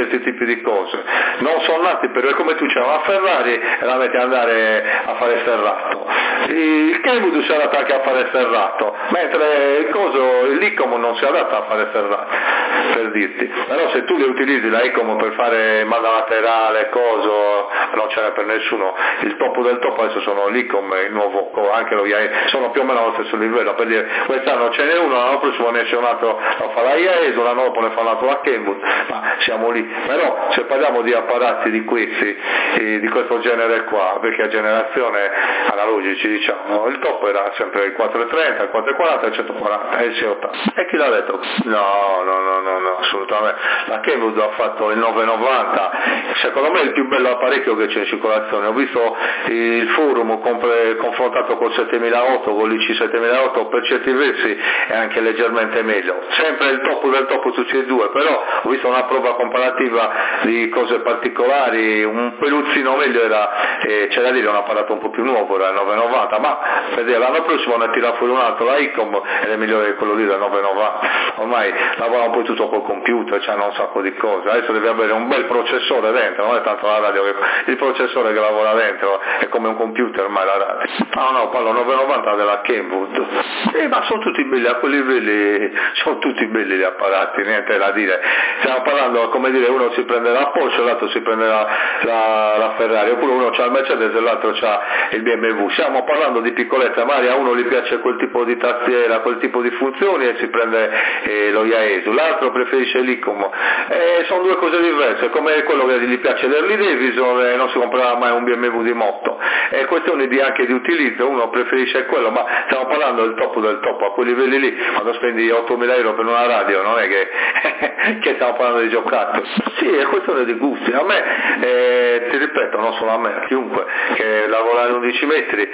questi tipi di cose, non sono nati per, come tu c'è una Ferrari e la metti ad andare a fare sterrato, il Kenwood si adatta anche a fare sterrato, mentre l'Icom non si adatta a fare sterrato, per dirti. Però se tu li utilizzi la Icom per fare manda laterale, non ce n'è per nessuno. Il top del top adesso sono l'Icom e il nuovo, anche lo IAE, sono più o meno allo stesso livello, per dire, quest'anno ce n'è uno, l'anno prossimo ne esce un altro, lo fa la IAE, l'anno dopo ne fa un altro la Kenwood, ma siamo lì. Però se parliamo di apparati di questi, di questo genere qua, vecchia generazione, analogici diciamo, il top era sempre il 430, il 440, il 140 e il 680. E chi l'ha detto? No, assolutamente. La Kenwood ha fatto il 990, secondo me è il più bello apparecchio che c'è in circolazione. Ho visto il forum confrontato col 7008, con l'IC 7008, per certi versi è anche leggermente meglio, sempre il top del top su C2, però ho visto una prova comparativa di cose particolari, un peluzzino meglio era, c'è da dire, un apparato un po' più nuovo, era il 990, ma per dire, l'anno prossimo ne tira fuori un altro, la Icom, ed è migliore di quello lì del 990, ormai lavora un po' tutto col computer, c'hanno un sacco di cose, adesso devi avere un bel processore dentro, non è tanto la radio, il processore che lavora dentro è come un computer ormai la radio. No, parlo 990 della Kenwood, ma sono tutti belli, a quei livelli sono tutti belli gli apparati, niente da dire. Stiamo parlando, come dire, uno si prende la Porsche, l'altro si prende la Ferrari, oppure uno c'ha il Mercedes e l'altro c'ha il BMW. Stiamo parlando di piccolezza, magari a uno gli piace quel tipo di tastiera, quel tipo di funzioni e si prende lo Yaesu, l'altro preferisce l'Icom. Sono due cose diverse, come quello che gli piace l'Harley Davidson e non si comprerà mai un BMW di moto. È questione anche di utilizzo, uno preferisce quello, ma stiamo parlando del top, a quei livelli lì, quando spendi 8.000 euro per una radio, non è che stiamo parlando di giocattoli. Sì, è questione di gusti. A me, ti ripeto, non solo a me, a chiunque che lavora in 11 metri,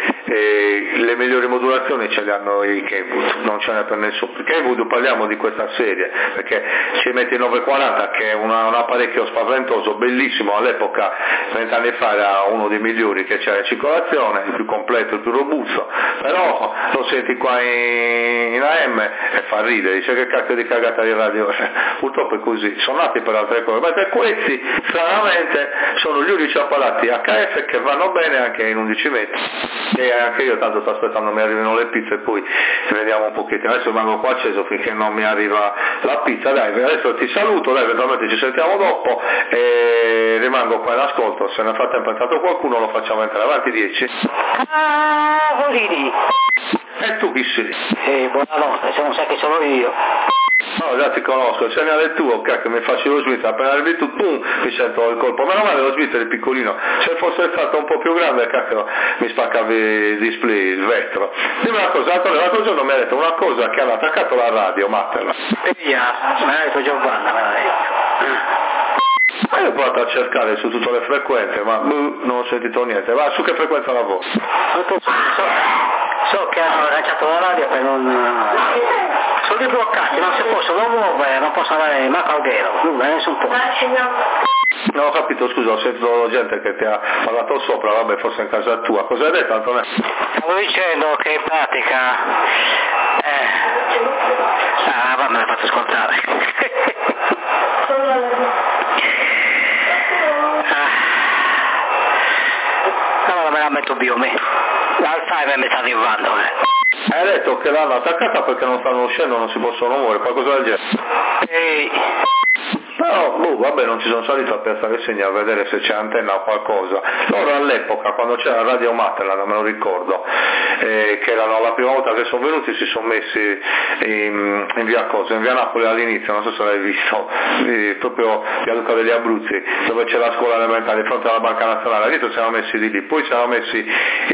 le migliori modulazioni ce le hanno i Kenwood, non ce n'è per nessuno. Kenwood, parliamo di questa serie, perché ci metti il 940 che è un apparecchio spaventoso, bellissimo, all'epoca 30 anni fa era uno dei migliori che c'era in circolazione, il più completo, il più robusto, però lo senti qua in AM e fa ridere, dice che cacchio di cagata di radio. Purtroppo è così, sono nati per altre cose, mentre questi stranamente sono gli unici apparati HF che vanno bene anche in 11 metri. E anche io tanto sto aspettando mi arrivino le pizze e poi vediamo un pochettino, adesso rimango qua acceso finché non mi arriva la pizza. Dai, adesso ti saluto, dai, eventualmente ci sentiamo dopo e rimango qua in ascolto, se nel frattempo è entrato qualcuno lo facciamo entrare. Avanti 10. Volini. E tu chi sei? Buonanotte, se non sai che sono io. No, già ti conosco, il segnale tuo, cacchio, mi faccio lo Smith, appena arrivi tu, mi sento il colpo, meno male lo Smith è piccolino, se fosse stato un po' più grande, cacchio, mi spaccavi il display, il vetro. Dimmi una cosa, Antonio, l'altro giorno mi ha detto una cosa che hanno attaccato la radio, Matterla. Via, me l'ha detto Giovanna, me l'ha detto. Ma io ho provato a cercare su tutte le frequenze, ma non ho sentito niente. Ma su che frequenza lavoro? So che hanno lanciato la radio per non... Sono bloccati, non si possono muovere, non possono andare manco al ghero, nulla, nessun posto. Non ho capito, scusa, ho sentito gente che ti ha parlato sopra, vabbè, forse in casa tua. Cosa hai detto, Antonio? Stavo dicendo che in pratica... vabbè, me l'ha fatto ascoltare. Allora me la metto biomi. L'Alzheimer mi sta arrivando, Hai detto che l'hanno attaccata perché non stanno uscendo, non si possono muovere, qualcosa del genere? Ehi. Però, vabbè, non ci sono salito a Piazza Reggiani a vedere se c'è antenna o qualcosa. Loro all'epoca, quando c'era Radio Matterland, me lo ricordo, che erano la prima volta che sono venuti, si sono messi in via Napoli all'inizio, non so se l'hai visto, proprio via Luca degli Abruzzi, dove c'è la scuola elementare, di fronte alla Banca Nazionale, all'inizio si erano messi di lì, poi si erano messi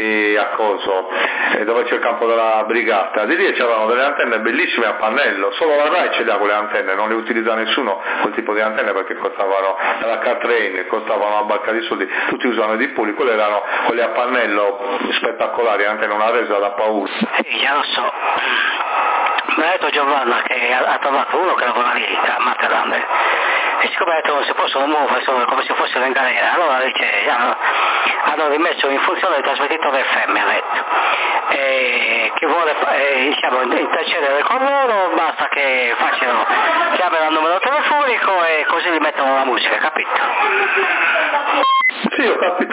dove c'è il campo della brigata, di lì c'erano delle antenne bellissime a pannello, solo la RAI ce le ha quelle antenne, non le utilizza nessuno quel tipo di antenne perché costavano, la K-Train costavano una barca di soldi, tutti usavano i dipoli, quelle erano quelle a pannello spettacolari, antenne una resa da paura. Sì, già lo so. Mi ha detto Giovanna che ha trovato uno che lavora lì a Matterland e siccome ha detto non si possono muovere, sono come se fossero in galera, allora dice hanno rimesso in funzione il trasmettitore FM, ha detto, e chi vuole intercedere con loro basta che chiamino al numero telefonico e così gli mettono la musica, capito?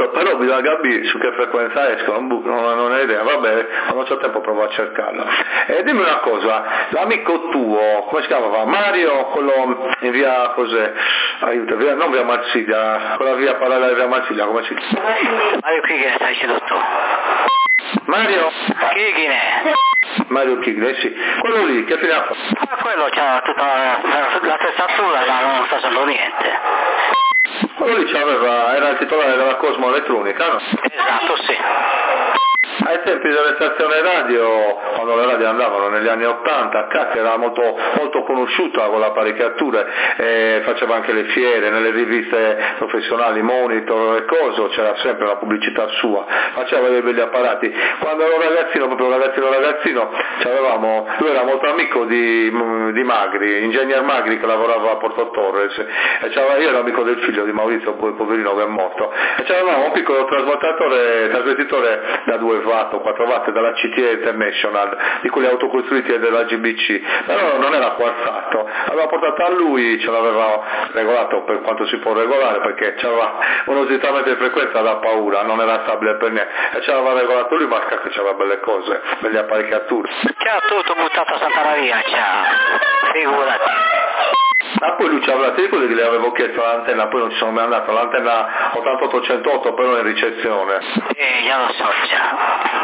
però bisogna capire su che frequenza escono, non ho idea, vabbè, quando c'ho tempo provo a cercarlo. E dimmi una cosa, l'amico tuo, come si chiamava? Mario, quello in via, cos'è? Aiuto, non via Marsiglia, quella via parallela via Marsiglia, come si chiama? Mario Chichine, stai dicendo tu. Mario? Chichine. Mario Chichine, sì. Quello lì, che fine ha fatto? Quello c'ha tutta la testatura, ma non sta facendo niente. Quello lì era il titolare della Cosmo Elettronica, no? Esatto, sì. Ai tempi delle stazioni radio, quando le radio andavano negli anni 80, cacchio, era molto conosciuta con le apparecchiature, faceva anche le fiere, nelle riviste professionali, Monitor e coso, c'era sempre la pubblicità sua, faceva dei belli apparati. Quando ero ragazzino, proprio ragazzino, lui era molto amico di Magri, ingegner Magri, che lavorava a Porto Torres, e io ero amico del figlio di Maurizio, poi poverino che è morto, e avevamo un piccolo trasmettitore da 2 watt o 4 watt dalla CTA International, di quelli autocostruiti e della GBC, però non era quarzato, aveva portato a lui, ce l'aveva regolato per quanto si può regolare, perché c'aveva un ositamente di frequenza da paura, non era stabile per niente, e ce l'aveva regolato lui, ma che c'aveva belle cose, belle apparecchiature. C'ha tutto buttato a Santa Maria, figurati. Ma poi lui ci aveva detto che gli avevo chiesto l'antenna, poi non ci sono mai andato, l'antenna 8808 però in ricezione. Già lo so, già.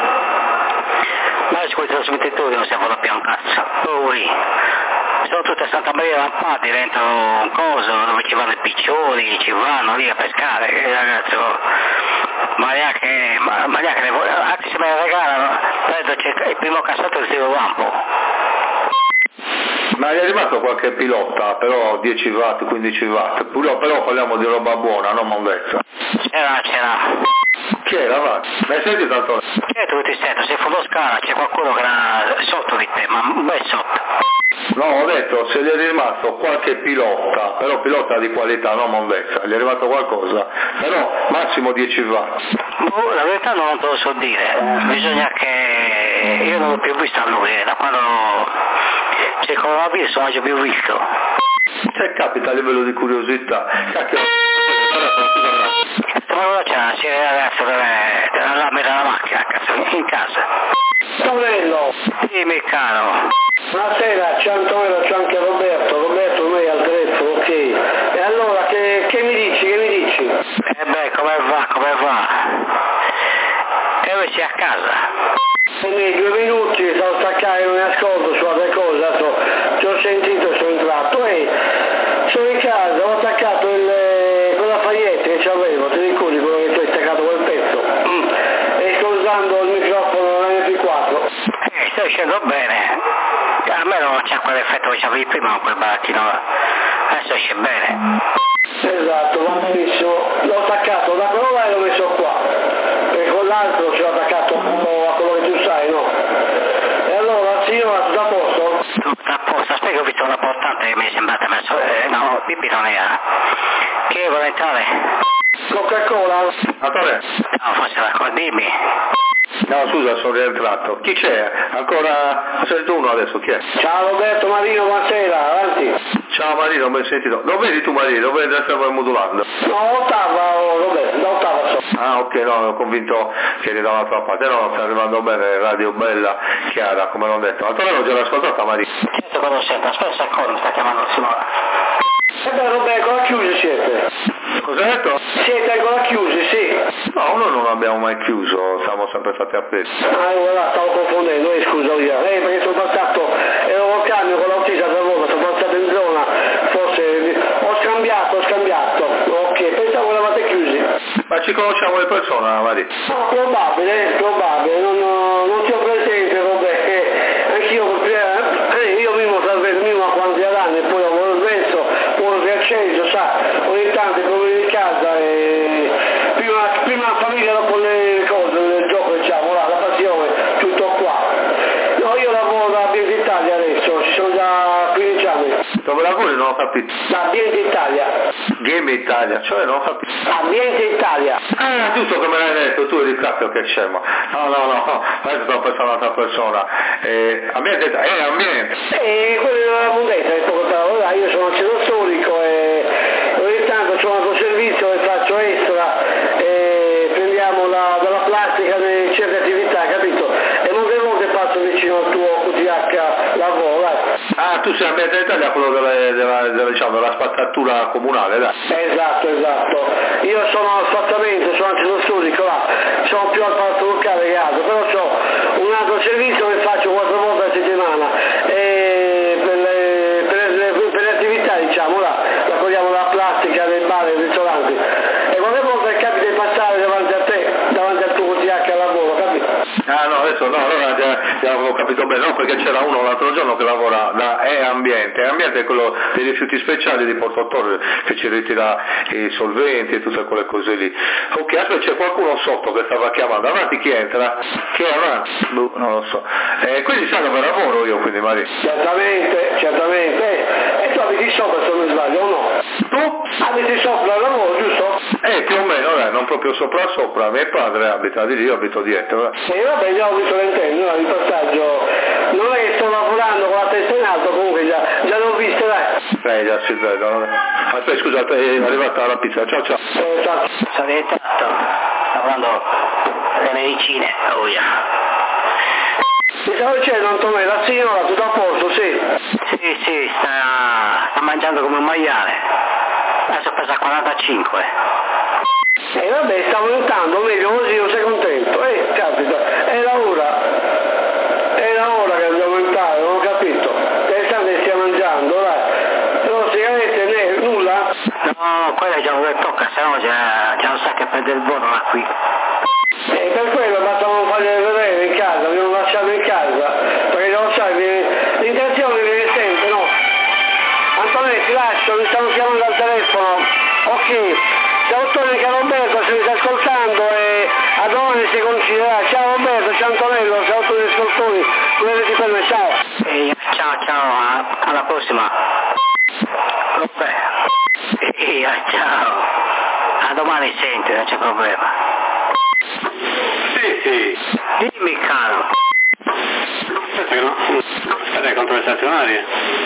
Ma su quei trasmettitori non siamo da più un cazzo. Poi sono tutte a Santa Maria Lampati dentro un coso dove ci vanno i piccioni, ci vanno lì a pescare, ragazzi. Ma neanche anche se me le regalano, prendo il primo cassetto del Tiro Lampo. Ma gli è rimasto qualche pilota, però 10 watt, 15 watt, però parliamo di roba buona, non mondezza. C'era. Chi era? Va? Mi hai sentito Antonio? Certo che ti sento, se fondo scala c'è qualcuno che era sotto di te, ma un bel sotto. No, ho detto, se gli è rimasto qualche pilota, però pilota di qualità, non mondezza, gli è arrivato qualcosa, però massimo 10 watt. La verità non te lo so dire, bisogna che io non l'ho più visto a lui, da quando c'è coronavirus non l'ho più visto. Se capita a livello di curiosità, cacchio. Ma ora c'è il ragazzo della lamina della macchina, cazzo, in casa. Tonello. Dimmi caro. Buonasera, c'è Antonello, c'è anche Roberto noi al telefono, ok. E allora che mi dici? Come va? Sei a casa? Nei 2 minuti sono staccare, non mi ascolto su altre cose, adesso ti ho sentito e sono entrato e sono in casa, ho attaccato quella faglietta che c'avevo, ti ricordi quello che ti ho staccato quel pezzo? E sto usando il microfono MP4. Stai uscendo bene, a me non c'è quell'effetto che c'avevi prima con quel barattino, adesso esce bene. Esatto, va benissimo, l'ho attaccato da quello là e l'ho messo qua, e con l'altro ce l'ho attaccato a quello che tu sai, no? E allora signora, tutto a posto? Tutto a posto, aspetta che ho visto una portante che mi è sembrata messo, no, Pippi non era. Che vuole entrare? Coca-Cola? Attore? No, forse la dimmi. No, scusa, sono rientrato. Chi c'è? Ancora? Ho sentito uno adesso, chi è? Ciao Roberto, Marino, buonasera, avanti. Ciao Marino, ben sentito. Dove vedi tu Marino? Dove stavo modulando? No, ottava, Roberto, da ottava so. Ah, ok, no, ero convinto che eri da un'altra parte. No, sta arrivando bene, radio bella, chiara, come l'ho detto. Antonio già l'ho ascoltata Marino. Certo che lo sento, aspetta un secondo, mi sta chiamando Simona. Beh Roberto, ancora chiusi siete? Cosa hai detto? Siete ancora chiusi, sì. No, noi non abbiamo mai chiuso, siamo sempre stati appesi. Ah, guarda, stavo confondendo, scusa io. Perché sono passato, ero col camion con l'autista per voi, sono passato in zona, forse ho scambiato. Ok, pensavo che l'avete chiusi. Ma ci conosciamo di persona, Maria? No, probabile, non ti ho presente, Roberto, anch'io, io vivo a quanti anni, poi ho smesso, poi ho riacceso, sa, ogni tanto i problemi di casa e prima la famiglia, dopo le cose, il gioco diciamo, la passione, tutto qua. No, io lavoro da Ambiente Italia adesso, ci sono già 15 anni. Dove lavori non ho capito. Da Ambiente Italia. Game Italia, cioè non ho capito. Ambiente Italia. Ah, giusto come l'hai detto, tu eri cacchio che scemo. No, adesso sto pensando a un'altra persona. Ambiente Italia, ambiente. Quello della mondezza, io sono un centro storico e ogni tanto c'ho un altro servizio che faccio extra, Ah, tu sei ambientale a quello della spazzatura comunale, dai. Esatto. Io sono a spazzamento, sono anche studico là, sono più al palazzo locale che altro, però ho un altro servizio che faccio 4 volte a settimana per le attività, diciamo, là, raccogliamo la plastica dei bar e dei ristoranti. E qualche volta capita di passare davanti a te, davanti al tuo TH al lavoro, capito? Ah no, adesso no, allora già avevo capito bene, no, perché c'era uno l'altro giorno che lavora da Ambiente è quello dei rifiuti speciali di Porto Torre, che ci ritira i solventi e tutte quelle cose lì. Ok, aspetta, c'è qualcuno sotto che stava chiamando, avanti chi entra? Chi è avanti? Non lo so. Quindi sai dove lavoro io, quindi Maria? Certamente. E tu abiti sopra se non sbaglio, o no? Tu? Abiti sopra al lavoro, giusto? Più o meno, non proprio sopra, mio padre abita di lì, io abito dietro. E vabbè, già ho visto l'intento, il passaggio, non è che sto lavorando con la testa in alto, comunque già l'ho visto, dai. Già si vedo. Aspetta, scusate, è arrivata la pizza, ciao. Ciao. Sono diventato, lavorando le medicine, Mi stavo dicendo, Antonello, la signora, tutto a posto, sì? Sì, sta mangiando come un maiale, adesso pesa 45. E vabbè, sta aumentando, meglio così, io sei contento. Capita, era ora che deve aumentare, non ho capito. Pensate che stia mangiando, dai. Però sigarette, nulla? No, quella già non tocca, se no già lo sa che prende il buono là qui. E per quello basta non fargliele vedere in casa, devo lasciarlo in casa, perché lo sai, l'intenzione viene sempre, no? Antonello, ti lascio, mi stanno chiamando al telefono. Ok, ciao Antonello, che Roberto, se mi sta ascoltando e a domani si considererà. Ciao Roberto, ciao Antonello, ciao a tutti gli ascoltatori, vedete per me, ciao. Ciao, alla prossima. Vabbè. Ciao. A domani senti, non c'è problema. Sì. Dimmi caro. Aspetta che no. Aspetta, contro le stazionarie.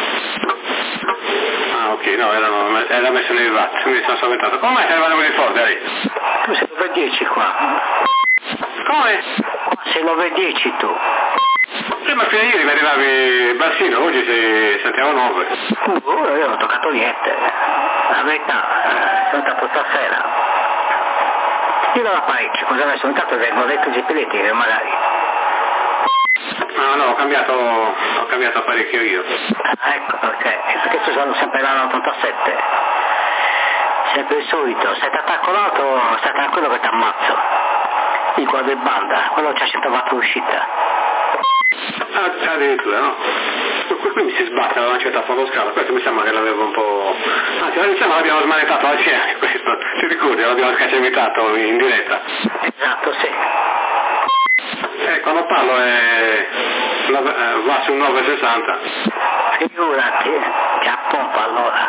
Ah ok, no, era messo nei VAT, quindi sono spaventato. Come mai stai arrivando così forte lì? Tu sei 9:10 qua. Come? Qua sei 9:10 tu. Prima fino a ieri mi arrivavi bassino, oggi sentiamo 9. Io non ho toccato niente. La verità, sono stato stasera. Io non ho parecchio, cosa adesso intanto vengo detto gipeletti che magari. No, ho cambiato apparecchio io. Ecco perché tu sono sempre là all'87. Sempre il solito, se ti attacco l'auto, stai tranquillo che ti ammazzo. Il guardabalda, quello ci ha sempre fatto l'uscita. Addirittura, no? Quindi si sbatte alla lancetta a fotoscala, questo mi sembra che l'avevo un po'. Anzi, mi sembra che l'abbiamo smanettato assieme, questo. Ti ricordi? L'abbiamo scacciamitato in diretta. Esatto, sì. Quando parlo va su 9,60. Figurati, che a pompa allora.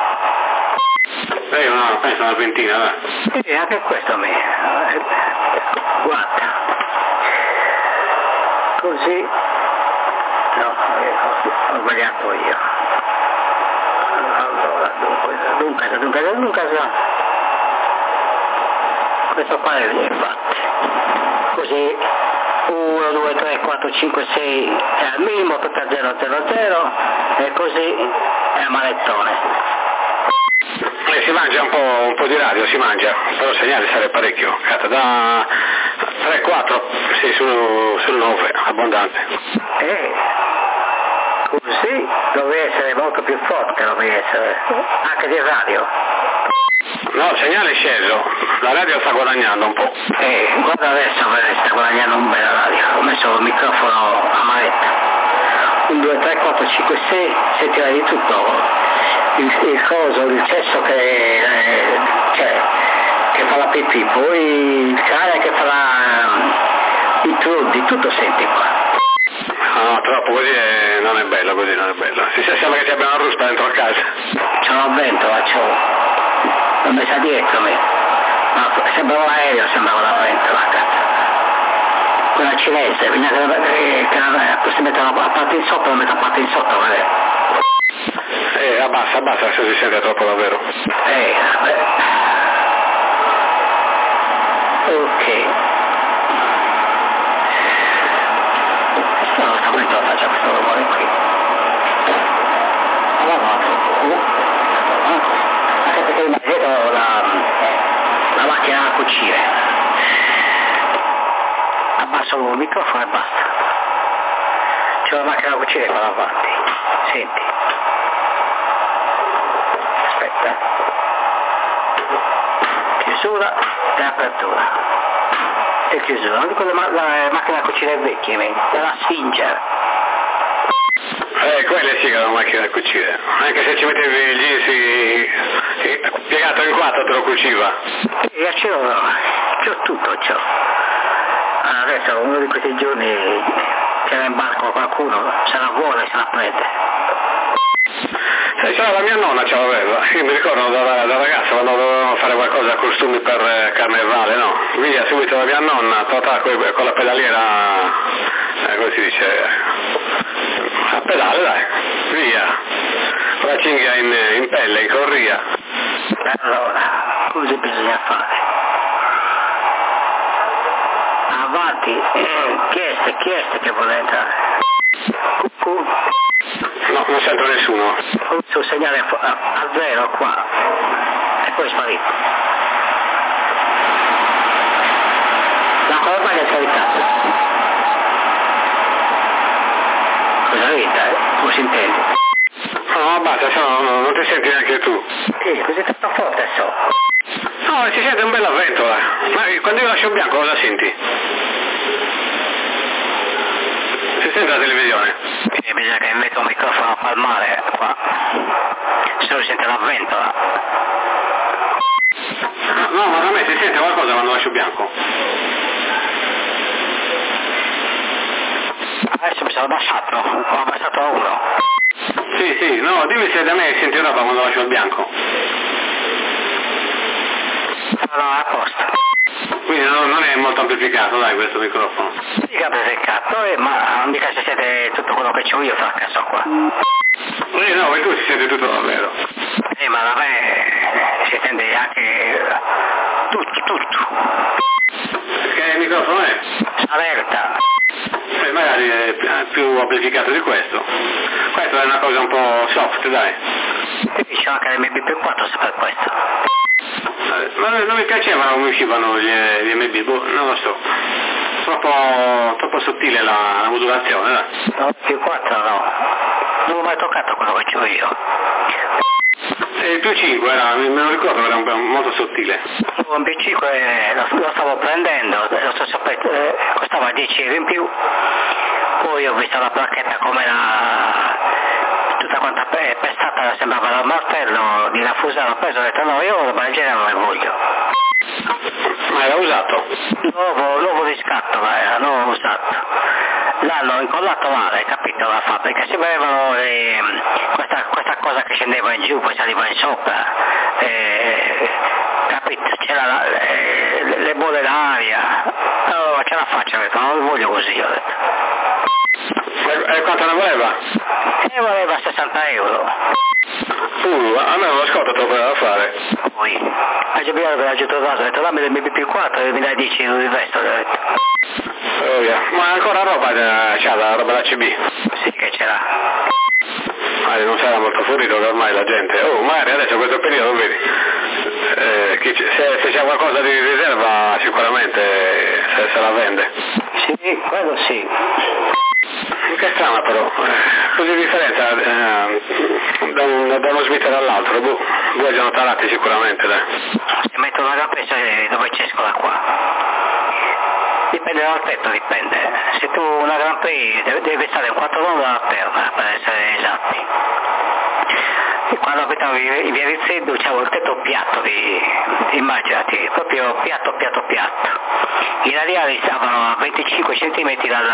No, penso una ventina, va. E anche questo guarda. Così. No, ho sbagliato io. Allora, dunque. Questo qua è infatti. Così 1, 2, 3, 4, 5, 6 è al minimo, tutta 0, 0, 0 e così è a manettone. Si mangia un po' di radio, si mangia, però il segnale sarebbe parecchio, da 3, 4, sì, sul 9, abbondante. Così dovrebbe essere molto più forte, dovrebbe essere, anche di radio. No, il segnale è sceso, la radio sta guadagnando un po'. Guarda adesso sta guadagnando un bel radio, ho messo il microfono a manetta. 1, 2, 3, 4, 5, 6, sentirà di tutto. Il coso, il cesso che fa la pipì, poi il cane che fa il truddi, tutto senti qua. No, troppo così non è bello, Si sembra che ci abbiamo una ruspa dentro a casa. C'ho una ventola, l'ho messa dietro me. Ma sembrava un aereo, sembrava la ventola, cazzo. Quella cinese, bisogna che si mette la parte in sotto, la metto la parte in sotto, vabbè. Abbassa se si sente troppo davvero. Vabbè. Ok. Sta mettendo già questo rumore qui. cucire. Abbasso il microfono e basta. C'è la macchina da cucire qua davanti. Senti. Aspetta. Chiusura e apertura. E chiusura. Non dico la macchina da cucire vecchie, è la Singer. Quella sì che è una macchina da cucire. Anche se ci mettevi il jeans piegato in quattro te lo cuciva. Io c'ho tutto, c'ho. Adesso uno di questi giorni c'era in barco qualcuno, se la vuole se la prende. C'era la mia nonna, ce l'aveva. Io mi ricordo da ragazza quando dovevano fare qualcosa a costumi per carnevale, no? Via subito la mia nonna, con la pedaliera, come si dice, a pedale dai, via, con la cinghia in pelle, in corria. Allora, cosa bisogna fare? Avanti, chi è che vuole entrare? No, non sento nessuno. Sul segnale a zero qua e poi è sparito. La colpa è scaricata. Cosa vita, come si intende? No, basta, se no, non ti senti neanche tu. Sì, così tanto forte so. No, si sente un bel avvento, Ma quando io lascio bianco cosa senti? Si sente la televisione? Bisogna che metto un microfono palmare qua, se non si sente la ventola. No, ma da me si sente qualcosa quando lascio bianco. Adesso mi sono abbassato, ho abbassato a 1. Sì, no, dimmi se da me senti roba quando lascio il bianco. No, a posto. Quindi non è molto amplificato, dai, questo microfono. Sì che è amplificato, ma non dica se siete tutto quello che c'ho io fra caso qua. Sì, no, e tu si sente tutto davvero. Ma da me si sente anche tutto. Che microfono è? Alerta. Magari è più amplificato di questo. Questa è una cosa un po' soft, dai. Sì, c'ho anche l'MB4 per questo. Ma non mi piacevano come uscivano gli MB, non lo so. Troppo sottile la modulazione, dai. No, più 4 no. Non l'ho mai toccato quello che c'ho io. E il più 5 me lo ricordo, era molto sottile. Un più 5 lo stavo prendendo, lo stesso costava 10 euro in più. Poi ho visto la placchetta come era tutta quanta pestata, sembrava dal martello di Rafusano, ho preso e ho detto no, io roba del genere non ne voglio. Ma era usato? Nuovo riscatto, nuovo usato. L'hanno incollato male, capito, la fabbrica, si vedevano questa cosa che scendeva in giù, poi saliva in sopra, capito, c'era le bolle d'aria, allora ce la faccio, ho detto, non lo voglio così, ho detto. E quanto ne voleva? Voleva 60 euro. A me uno scotto te lo poteva fare. Poi, a Giuliano me l'ha trovato, ho detto dammi del BP4 e mi dai 10 euro di resto, ho detto. Oh yeah. Ma ancora roba c'ha la roba da CB? Sì che c'era. Non sarà molto fornito che ormai la gente. Magari adesso questo periodo vedi. Se c'è qualcosa di riserva sicuramente se la vende. Sì, quello sì. Che strana però, così differenza da uno smitter all'altro, due giorni tarati sicuramente, dai. Se metto una campessa dove c'esco da qua. Dipende dal petto, dipende. Se tu una Grand Prix deve stare in 4 nodo alla terra, per essere esatti. E quando abitavo in via Rizzedo c'avevo il tetto piatto immaginati, proprio piatto. I radiali stavano a 25 cm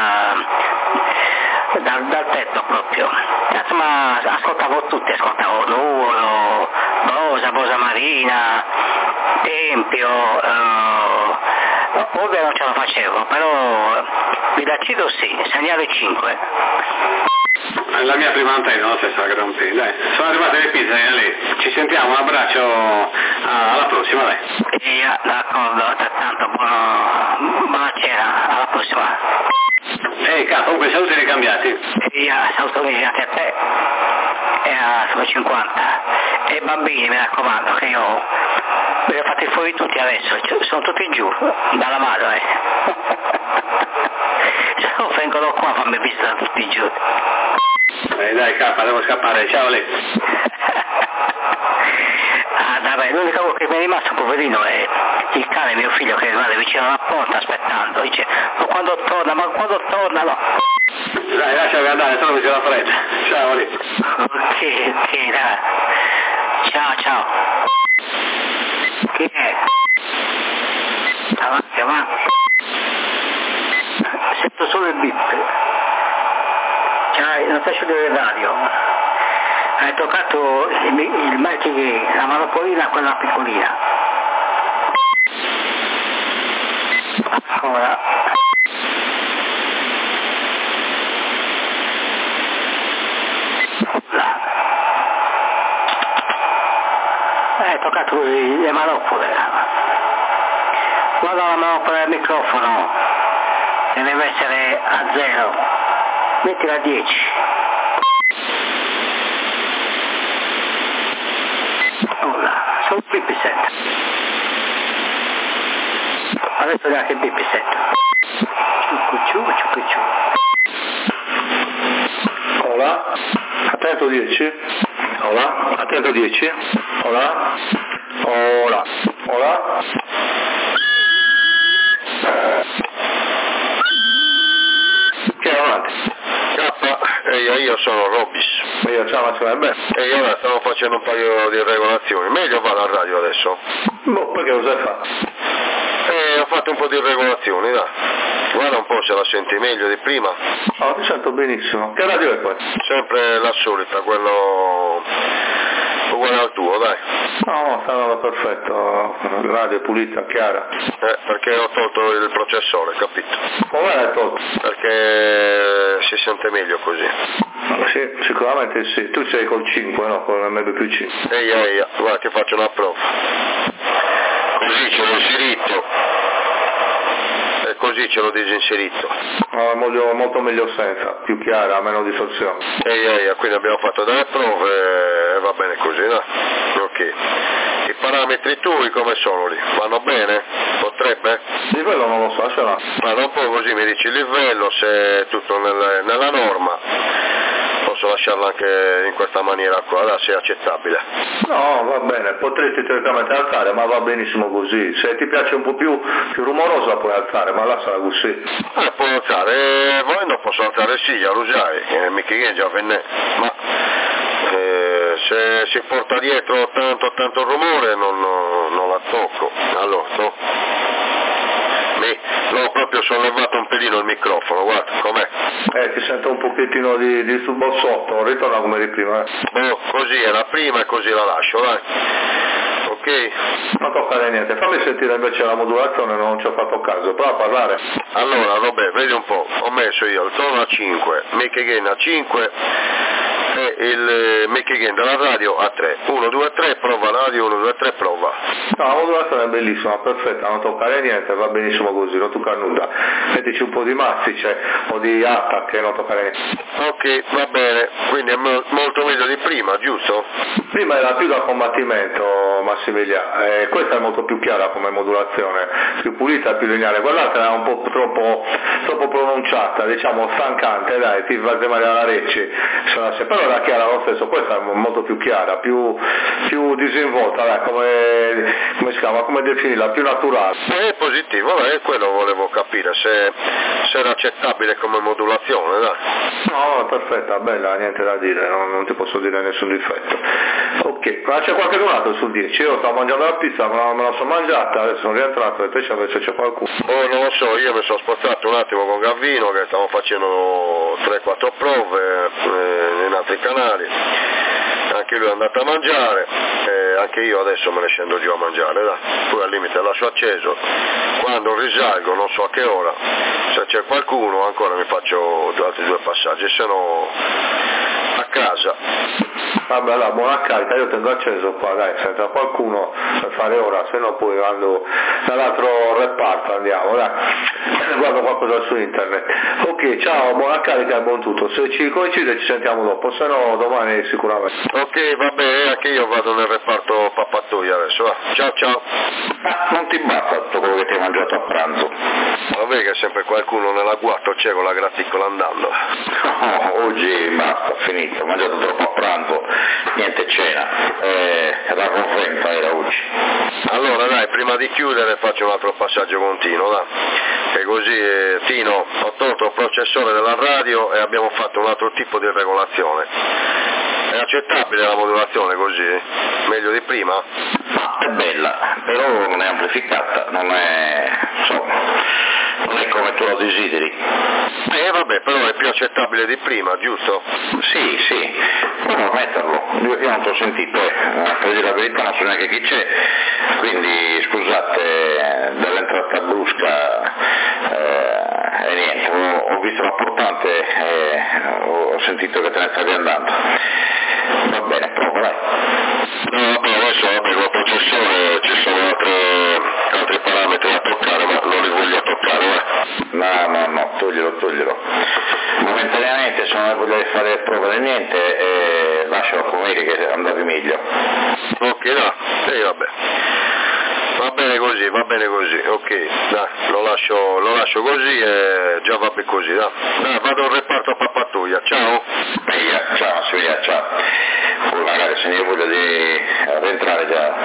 dal tetto proprio. Insomma, ascoltavo tutti, ascoltavo Nuvolo, Bosa Marina, Tempio, Olbia non ce la facevo, però Villacido sì, segnale 5. La mia prima antenna, la stessa Grand Prix, dai. Sono arrivate le pizze lì. Ci sentiamo, un abbraccio, alla prossima, dai. D'accordo, tanto buona cena, alla prossima. Comunque saluti ricambiati. Saluto ricambiati a te e a 50. E bambini, mi raccomando, che io fatti fuori tutti adesso, sono tutti giù, dalla madre. Se no vengono qua, fammi visitare tutti giù. Dai K, devo scappare, ciao lì. Vabbè, l'unica cosa che mi è rimasto, poverino, è il cane, mio figlio, che rimane vicino alla porta aspettando, dice, ma quando torna, no. Dai, lasciami andare, sennò mi si dà fretta. Ciao lì. Ok, dai. Ciao. Chi è? Avanti. Sento solo il bip. Non faccio vedere il radio. Hai toccato il Mikey, la manopolina, quella piccolina. Ora. Hai toccato le manopole. Guarda la manopola del microfono. Deve essere a 0. Mettila a 10. Solo il bip sento. Adesso neanche il bip sento. Ciuccu. Hola, attento 10. Hola, attento 10. Hola. Che è avanti? Io sono Robis. Ciao Massimo, E io ora stavo facendo un paio di regolazioni. Meglio va alla radio adesso? Perché cosa hai fatto? Ho fatto un po' di regolazioni, dai. Guarda un po' se la senti meglio di prima. Ti sento benissimo. Che radio è poi? Sempre la solita, quello uguale al tuo, dai. No, sta andando perfetto. La radio è pulita, chiara. Perché ho tolto il processore, capito? Come l'hai tolto? Perché si sente meglio così. Sì, sicuramente sì. Tu sei col 5, no? Con l'MB+5. Eia, guarda che faccio una prova. Così ce l'ho inserito. E così ce l'ho disinserito. Molto meglio senza, più chiara, meno distorsione. Eia, quindi abbiamo fatto delle prove e va bene così, no? Ok. I parametri tuoi come sono lì? Vanno bene? Potrebbe? Il livello non lo so, ce l'ha. Ma dopo così mi dici il livello, se è tutto nella norma. Posso lasciarla anche in questa maniera qua, se è accettabile. No, va bene, potresti teoricamente alzare, ma va benissimo così. Se ti piace un po' più rumorosa puoi alzare, ma lasciala così. Può alzare, volendo posso alzare sì, lo sai, mica già venne, ma se si porta dietro tanto rumore non la tocco, allora no. L'ho proprio sollevato un pelino il microfono, guarda com'è. Ti sento un pochettino di sotto, ritorna come di prima. Così è la prima e così la lascio, dai. Ok? Non toccare niente, fammi sentire invece la modulazione, non ci ho fatto caso, prova a parlare. Allora, vabbè, vedi un po', ho messo io il tono a 5, mic gain a 5 e il mic gain della radio a 3. 1, 2, 3, prova radio, 1, 2, 3, prova. No, la modulazione è bellissima, perfetta, non toccare niente, va benissimo così, non tocca nulla. Mettici un po' di mastice o di attack e non toccare niente. Ok, va bene, quindi è molto meglio di prima, giusto? Prima era più da combattimento, Massimiliano, questa è molto più chiara come modulazione, più pulita, più lineare, quell'altra era un po' troppo pronunciata, diciamo stancante, dai, ti va a sembrare alla Recci, però era chiara lo stesso, questa è molto più chiara, più disinvolta, dai, come si chiama, come definirla, più naturale. È positivo, quello volevo capire, se era accettabile come modulazione, dai. No, è perfetta, bella, niente da dire, non ti posso dire nessun difetto. Ok, ma c'è qualche altro sul 10? Io stavo mangiando la pizza, ma me la sono mangiata, adesso sono rientrato e invece c'è qualcuno. Non lo so, io mi sono spostato un attimo con Gavino che stavo facendo 3-4 prove in altri canali, anche lui è andato a mangiare, anche io adesso me ne scendo giù a mangiare, dai. Poi al limite lascio acceso, quando risalgo non so a che ora, se c'è qualcuno ancora mi faccio altri 2 passaggi, se no a casa. Vabbè, allora, buona carica, io tengo acceso qua, dai, senza qualcuno per fare ora, se no poi vado dall'altro reparto, andiamo, dai, guardo qualcosa su internet. Ok, ciao, buona carica e buon tutto, se ci coincide ci sentiamo dopo, se no domani sicuramente. Ok, va bene, anche io vado nel reparto pappato. Pappatuglia adesso, va. Ciao. Non ti basta tutto quello che ti hai mangiato a pranzo? Ma vedi che sempre qualcuno nell'agguato c'è con la graticola andando. No, oggi basta, finito, ho mangiato troppo a pranzo, niente cena, la conferenza era oggi. Allora dai, prima di chiudere faccio un altro passaggio continuo, dai. E così Tino, ho tolto il processore della radio e abbiamo fatto un altro tipo di regolazione. È accettabile la modulazione così? Meglio di prima? È bella, però non è amplificata, non è come tu lo desideri. Vabbè, però è più accettabile di prima, giusto? Sì, come metterlo? Io non ti ho sentito, per dire la verità non so neanche chi c'è, quindi scusate dell'entrata brusca e niente, ho visto la portante e ho sentito che te ne stavi andando. Va bene, prova, dai. No, vabbè, adesso con il processore ci sono altri parametri da toccare, ma non li voglio toccare, No, toglielo. Momentaneamente se non hai voglia di fare prova di niente, lascialo come che andavi meglio. Ok, no, vabbè. Va bene così, ok, dai, lo lascio così e già va bene così, dai, vado al reparto a Pappatuglia, ciao. Ciao, Silvia, ciao. Poi magari se ne hai voglia di rientrare già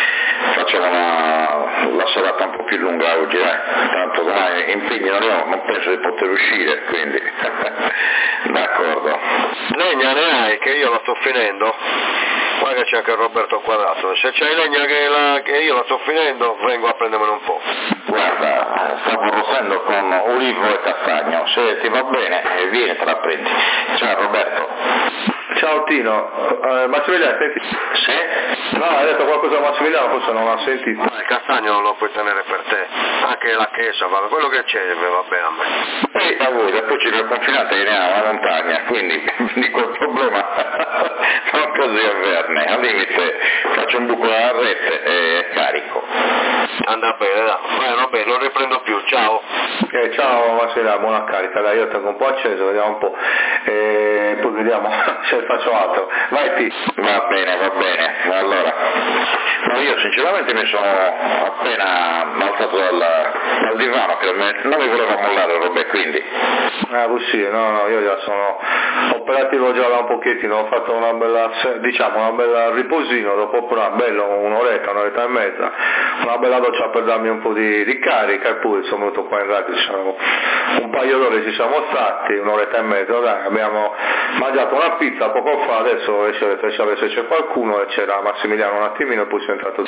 facciamo la serata un po' più lunga oggi, tanto domani impegni non penso di poter uscire, quindi d'accordo. Legna ne hai che io la sto finendo? Guarda che c'è anche Roberto Quadrato, se c'hai legna che io la sto finendo vengo a prendermene un po'. Guarda, stavo arrostendo con ulivo e castagno, se ti va bene vieni te la prendi. Ciao Roberto. Ciao Tino, Massimiliano senti? Sì? No, hai detto qualcosa a Massimiliano, forse non ha sentito. Il castagno non lo puoi tenere per te, anche la chiesa, quello che c'è va bene a me. A voi, poi ci confinate che ne ha una montagna, quindi di quel problema non così avverne, al limite faccio un buco alla rete e carico. Andrà bene, dai, va bene, non riprendo più, ciao. Ciao Massimiliano, buona carica, dai, io tengo un po' acceso, vediamo un po', poi vediamo se faccio altro. Vai T. Va bene, allora, no, io sinceramente mi sono appena alzato dal divano, che non mi volevo mollare robe, quindi. Sì, no, io già sono operativo già da un pochettino, ho fatto una bella riposino, dopo un'oretta e mezza, una bella doccia per darmi un po' di carica e poi sono venuto qua in radio, un paio d'ore ci siamo stati, un'oretta e mezza, dai, abbiamo mangiato una pizza poco fa, adesso esce se c'è qualcuno e c'era Massimiliano un attimino e poi sono entrato.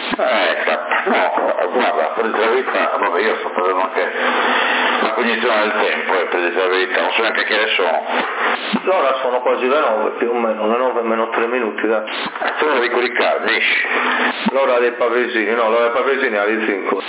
No, guarda, per dire la verità, vabbè, io sto facendo anche la cognizione del tempo, per dire la verità, non so neanche che ne sono. Ora sono quasi le 9 più o meno, le 9 meno 3 minuti, dai. Tu lo dico di caldo, L'ora dei pavesini, no, l'ora dei pavesini alle 5.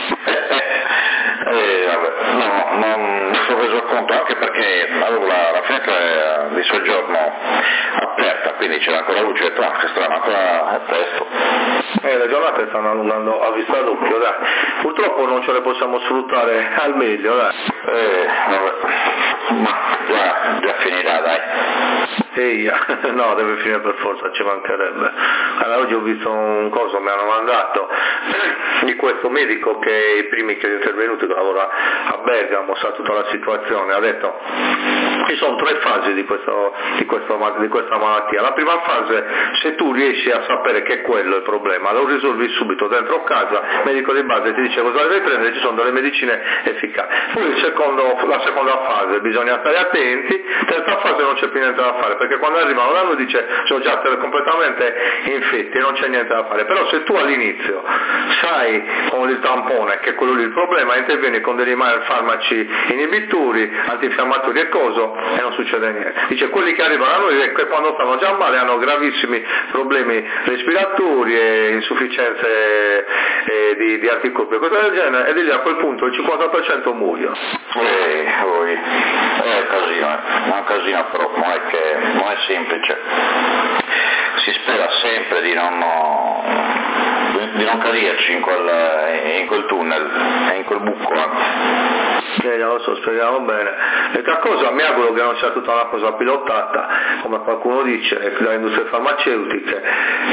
Vabbè, no, non mi sono reso conto, anche perché avevo la finestra di soggiorno aperta, quindi c'era ancora luce, e che strano, ancora è presto. Le giornate stanno allungando a vista d'occhio, dai. Purtroppo non ce le possiamo sfruttare al meglio, dai. Vabbè, ma già finirà, dai. No, deve finire per forza, ci mancherebbe. Allora, oggi ho visto un coso, mi hanno mandato di questo medico che i primi che è intervenuto, che lavora a Bergamo, sa tutta la situazione, ha detto ci sono 3 fasi di questa malattia. La prima fase, se tu riesci a sapere che quello è il problema, lo risolvi subito dentro casa, il medico di base ti dice cosa devi prendere, ci sono delle medicine efficaci. Poi la seconda fase, bisogna stare attenti, terza fase non c'è più niente da fare, perché quando arrivano da noi dice sono già completamente infetti e non c'è niente da fare, però se tu all'inizio sai con il tampone che quello lì è il problema, intervieni con dei farmaci inibitori, antinfiammatori e coso e non succede niente. Dice quelli che arrivano a noi che quando stanno già male hanno gravissimi problemi respiratori e insufficienze di anticorpi e cose del genere, e di lì a quel punto il 50% muoiono. È un casino però non è semplice. Si spera sempre di non caderci in quel tunnel, in quel buco. Lo so, speriamo bene. L'unica cosa, mi auguro che non sia tutta una cosa pilotata, come qualcuno dice, dalle industrie farmaceutiche,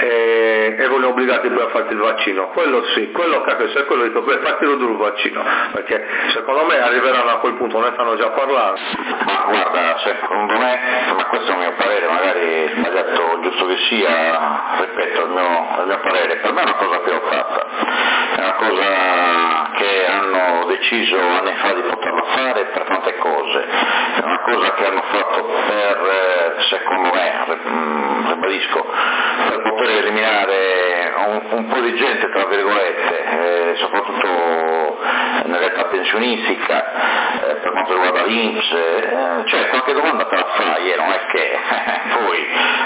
e vogliono obbligati poi a farti il vaccino. Quello sì, quello se quello dico, fatelo duro il vaccino, perché secondo me arriveranno a quel punto, ne stanno già parlando. Ma guarda, secondo me, ma questo è il mio parere, magari sbagliato, giusto che sia, ripeto il mio parere, per me è una cosa pilotata, è una cosa che hanno deciso anni fa di poterla fare per tante cose, è una cosa che hanno fatto per, secondo me, ribadisco, per poter eliminare un po' di gente, tra virgolette, soprattutto nell'età pensionistica, per quanto riguarda l'Inps, cioè qualche domanda te la fai, non è che poi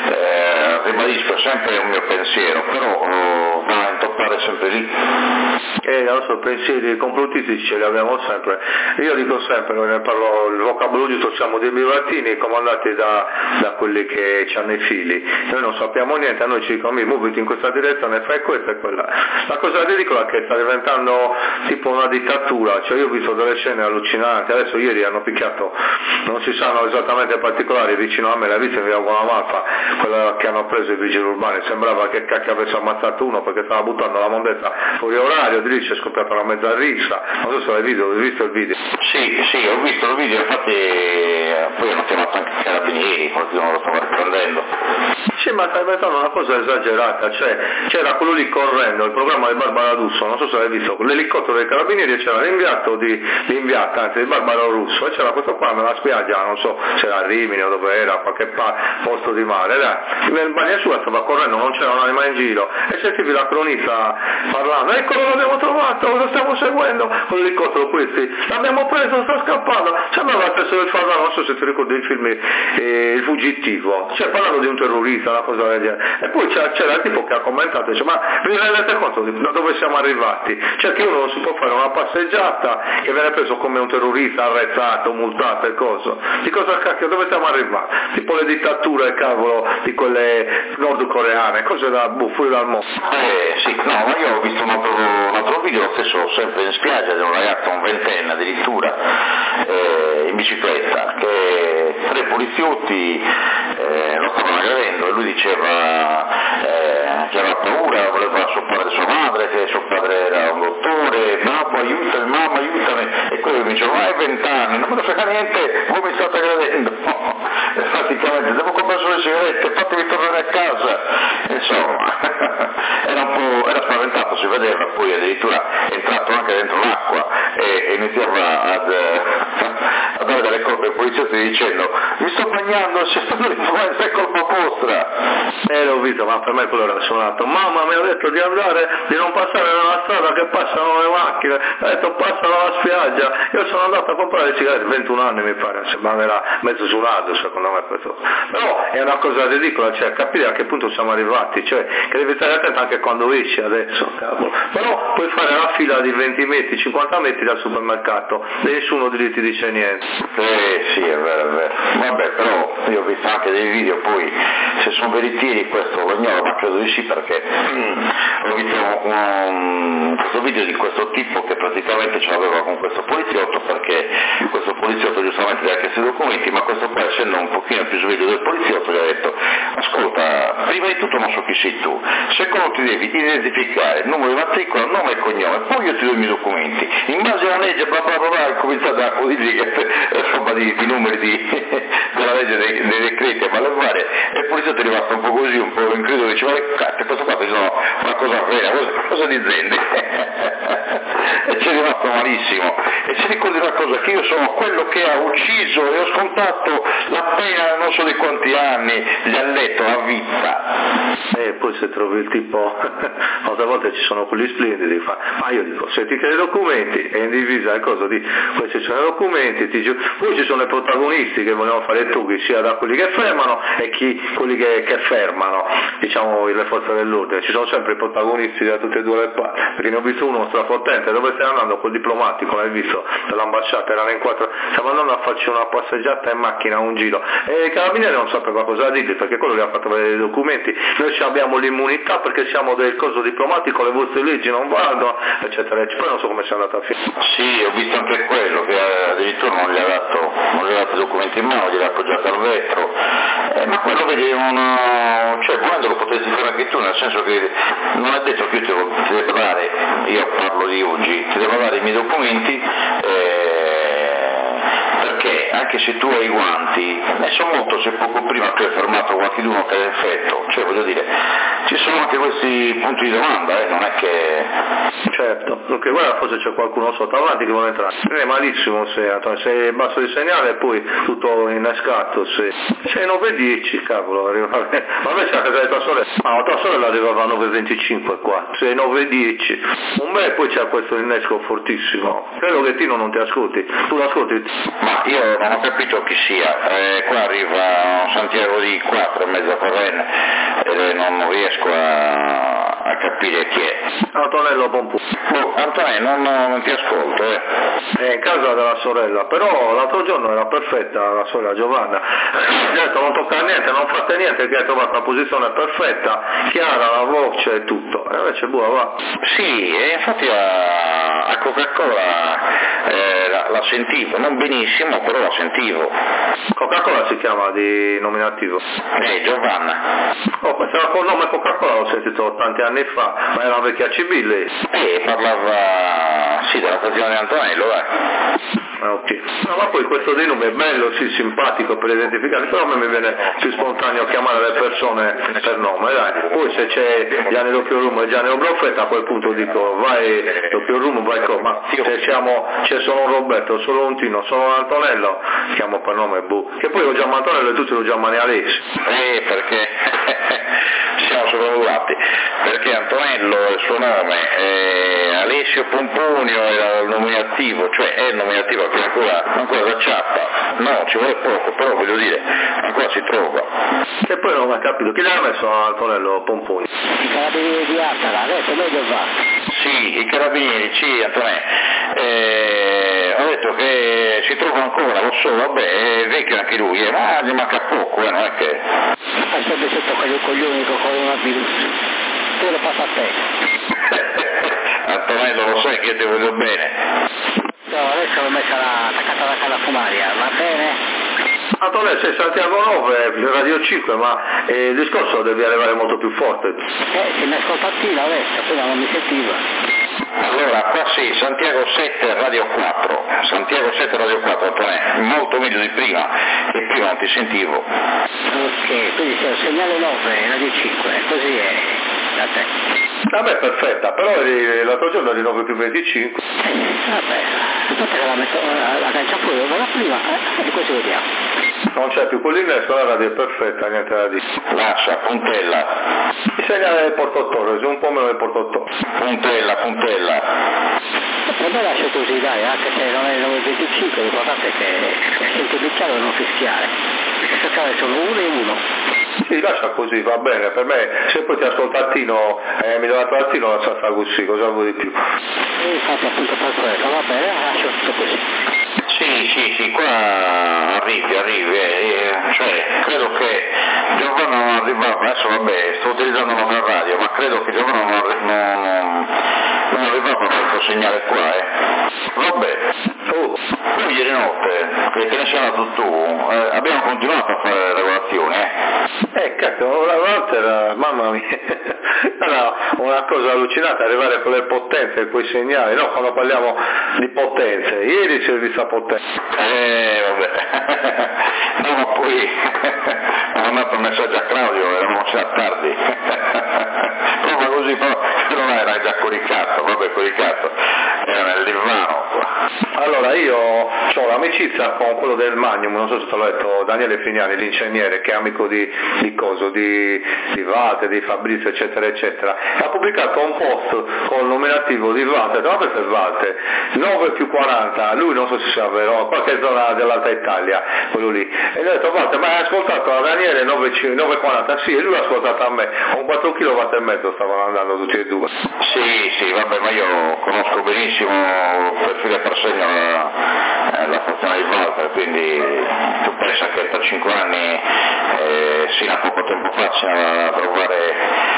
ribadisco sempre un mio pensiero, però va a intoppare sempre lì. Adesso pensieri complottistici ce li abbiamo sempre. Io dico sempre, noi ne parlo, il vocabolo giusto, siamo dei bivattini comandati da quelli che hanno i fili. Noi non sappiamo niente, a noi ci dicono muoviti in questa direzione, fai questa e quella. La cosa ridicola è che sta diventando tipo una dittatura, cioè io ho visto delle scene allucinanti, adesso ieri hanno picchiato, non si sanno esattamente particolari, vicino a me, l'hai vista in via Guanamalfa, quella che hanno preso i vigili urbani, sembrava che cacchio avesse ammazzato uno perché stava buttando la mondezza fuori orario, di lì c'è scoppiata una mezza rissa, non so se hai visto il video. Sì, ho visto il video, infatti poi hanno chiamato anche i carabinieri, qualcuno lo stava riprendendo. Sì, ma sta diventando una cosa esagerata, cioè c'era quello lì correndo, il programma di Barbara Russo, non so se l'hai visto, l'elicottero dei carabinieri, c'era l'inviata di Barbara Russo, e c'era questo qua nella spiaggia, non so se era a Rimini o dove era, qualche posto di mare, nel bagno sua stava correndo, non c'era un'anima in giro, e sentivi la cronista parlando, eccolo l'abbiamo trovato, lo stiamo seguendo, con l'elicottero questi, l'abbiamo preso, sta scappando, sembrava stesso del farmaco, non so se ti ricordi il film Il Fuggitivo, cioè parlando di un terrorista, una cosa del genere, e poi c'era il tipo che ha commentato, dice ma vi rendete conto da dove siamo arrivati? Cioè che uno non si può fare una passeggiata che viene preso come un terrorista, arrestato, multato e cosa? Di cosa cacchio, dove siamo arrivati? Tipo le dittature, cavolo, di quelle nordcoreane, cose da fuori dal mondo. Sì, no, ma io ho visto un altro video, lo stesso sempre in spiaggia, di un ragazzo, un ventenne addirittura, in bicicletta, che 3 poliziotti lo stavano aggredendo e lui diceva che aveva paura, voleva suo padre e sua madre, che suo padre era un dottore, mamma aiutami, e quello mi diceva ma hai 20 anni, non me ne frega niente, voi mi state aggredendo. Praticamente devo comprare solo le sigarette, fatemi tornare a casa, insomma era spaventato, si vedeva, poi addirittura è entrato anche dentro l'acqua e iniziava a dare delle colpe ai poliziotti dicendo mi sto bagnando, c'è stato l'influenza, è colpa vostra. L'ho visto, ma per me quello era suonato, mamma mi ha detto di non passare nella strada che passano le macchine, ha detto passano alla spiaggia, io sono andato a comprare le sigarette, 21 anni mi pare, sembrava era mezzo suonato secondo me questo, però è una cosa ridicola, cioè capire a che punto siamo arrivati, cioè che devi stare attento anche quando esci adesso, cavolo. Però puoi fare la fila di 20 metri, 50 metri dal supermercato e nessuno ti dice niente. Sì, è vero. Vabbè, però io ho visto anche dei video, poi se sono veritieri questo lo ignoro, ma credo di sì, perché ho visto questo video di questo tipo che praticamente ce l'aveva con questo poliziotto, perché questo poliziotto giustamente gli ha chiesto i documenti, ma questo qua, essendo un pochino più sveglio del poliziotto, gli ha detto ascolta, prima di tutto non so chi sei tu, secondo ti devi identificare il numero di matricola, nome e cognome, poi io ti do i miei documenti, in base alla legge bla bla bla, e cominciate a dirgli insomma di numeri della legge dei decreti a malevare, e il poliziotto è rimasto un po' così, un po' incredulo, diceva cazzo, questo qua sono una cosa vera, cosa di zende e ci è rimasto malissimo. E si ricordi una cosa, che io sono quello che ha ucciso e ho scontato la pena non so di quanti anni, gli ha letto la vita. E poi se trovi il tipo, altre volte ci sono quelli splendidi, ma io dico, se ti chiedi i documenti e in divisa il coso di questi sono i documenti, poi ci sono i protagonisti che vogliono fare trucchi sia da quelli che fermano e quelli che fermano, diciamo le forze dell'ordine, ci sono sempre i protagonisti da tutte e due le parti, perché ne ho visto uno strafottente, dove stai andando col diplomatico, l'hai visto, dell'ambasciata, erano in 4, stiamo andando a farci una passeggiata in macchina, un giro, e i carabinieri non sapeva cosa dirgli, perché quello che ha fatto vedere i documenti, noi abbiamo l'immunità perché siamo del coso diplomatico, diplomatico, le vostre leggi non vanno, eccetera, eccetera. Poi non so come sia andata a finire. Sì, ho visto anche quello, che addirittura non gli ha dato i documenti in mano, gli ha appoggiato al vetro, ma quello vedi cioè volendo lo potresti fare anche tu, nel senso che non è detto che io ti devo dare, io parlo di oggi, ti devo dare i miei documenti, perché anche se tu hai i guanti, ne so molto se poco prima tu hai fermato qualcuno che ha infetto, cioè voglio dire, ci sono anche questi punti di domanda, non è che... Certo, dunque guarda, forse c'è qualcuno sotto avanti che vuole entrare. È malissimo se basso il segnale e poi tutto innescato, se 9:10, cavolo, arriva. Ma invece a casa di tua sorella, la tua sorella arrivava a 9:25 qua, se 9:10. Un bel poi c'è questo innesco fortissimo. Credo che Tino non ti ascolti, tu l'ascolti? Ma io non ho capito chi sia, qua arriva Santiago di 4,5 per Rennes e non riesco a capire chi è. Antonello Pompu. Antonello, non ti ascolto, È in casa della sorella, però l'altro giorno era perfetta la sorella Giovanna. Mi ha detto non tocca niente, non fate niente, che hai trovato la posizione perfetta, chiara la voce e tutto. E invece buona va. Sì, e infatti a Coca-Cola la sentivo, non benissimo, però la sentivo. Coca-Cola si chiama di nominativo? Giovanna. Pensavo col nome Coca-Cola, l'ho sentito tanti anni fa, ma era una vecchia Cibille. Parlava, sì, della stazione di Antonello, Ok. No, ma poi questo di nome è bello, sì, simpatico per identificare, però a me mi viene più spontaneo chiamare le persone per nome, dai. Poi se c'è Gianni Doppio Rum e Gianni Obrofetta, a quel punto dico vai Doppio Rum, vai con, ma se c'è solo un Roberto, solo un Tino, solo un Antonello, chiamo per nome che poi lo chiamo Antonello e tutti lo chiamano Alessi. Perché siamo sopravvolati, perché Antonello è il suo nome, Alessio Pomponio era il nominativo, cioè è il nominativo che ancora l'acciappa, no, ci vuole poco, però voglio dire, ancora si trova. E poi non ho capito, chi l'ha messo Antonello Pomponio? I carabinieri di Attara, adesso meglio va. Sì, i carabinieri, sì, Antonello, ho detto che si trova ancora, lo so, vabbè, è vecchio anche lui, ma gli manca poco, non è che... Hai sempre sotto quei coglioni con coronavirus, te lo passa a te. Antonello, lo sai che io ti voglio bene. No, adesso l'ho messa attaccata alla canna fumaria, va bene? Antonello, sei Santiago 9, Radio 5, ma il discorso devi arrivare molto più forte. Se mi ascoltati adesso, prima non mi sentiva. Allora, qua sì, Santiago 7 Radio 4, Santiago 7 Radio 4, Antonello, molto meglio di prima, che prima non ti sentivo. Ok, quindi c'è il segnale 9, Radio 5, così è da te. Vabbè, perfetta, però l'altro giorno eri 9 più 25. Vabbè, aspetta che la cancia fuori, ma la prima, e così vediamo. Non c'è più quell'innesto, la radio è perfetta, niente da dire. Lascia, puntella. Il segnale del Porto Torres, un po' meno del Porto Torres. Puntella. Per me lascio così, dai, anche se non è il 925, ricordate che sento il chiaro e non fischiare. Perché fischiare sono 1 e 1. Sì, lascia così, va bene, per me, se poi ti ascolta Tino e mi dà a Tino, lascia stare così, cosa vuoi di più? Infatti appunto per quello, va bene, lascio tutto così. Sì, qua arrivi, cioè credo che Giovanna non arrivava, adesso vabbè, sto utilizzando una radio, ma credo che Giovanna non arrivava a questo segnale qua, Vabbè, poi ieri notte, che te ne sei andato tu, abbiamo continuato a fare le regolazioni, cazzo, la volta era, mamma mia, era una cosa allucinante arrivare con le potenze e quei segnali, no? Quando parliamo di potenze, ieri si è vista potenza. Vabbè, no, ma poi ho mandato un messaggio a Claudio, eravamo già tardi, ma così, però non era già coricato, era nel divano. Allora io ho l'amicizia con quello del Magnum, non so se te l'ho detto, Daniele Frignani, l'ingegnere che è amico di Walter, di Fabrizio eccetera eccetera, ha pubblicato un post con il nominativo di Walter, no, questo è Walter, 9 più 40, lui non so se sia vero, qualche zona dell'Alta Italia, quello lì, e gli ho detto Walter, ma hai ascoltato a Daniele 9,40? Sì, e lui l'ha ascoltato a me, con 4 kW e mezzo stavano andando tutti e due. Sì, vabbè, ma io conosco benissimo per filo e per segno la stazione di Walter, quindi tu pensa che per 5 anni sino a poco tempo fa si andava a trovare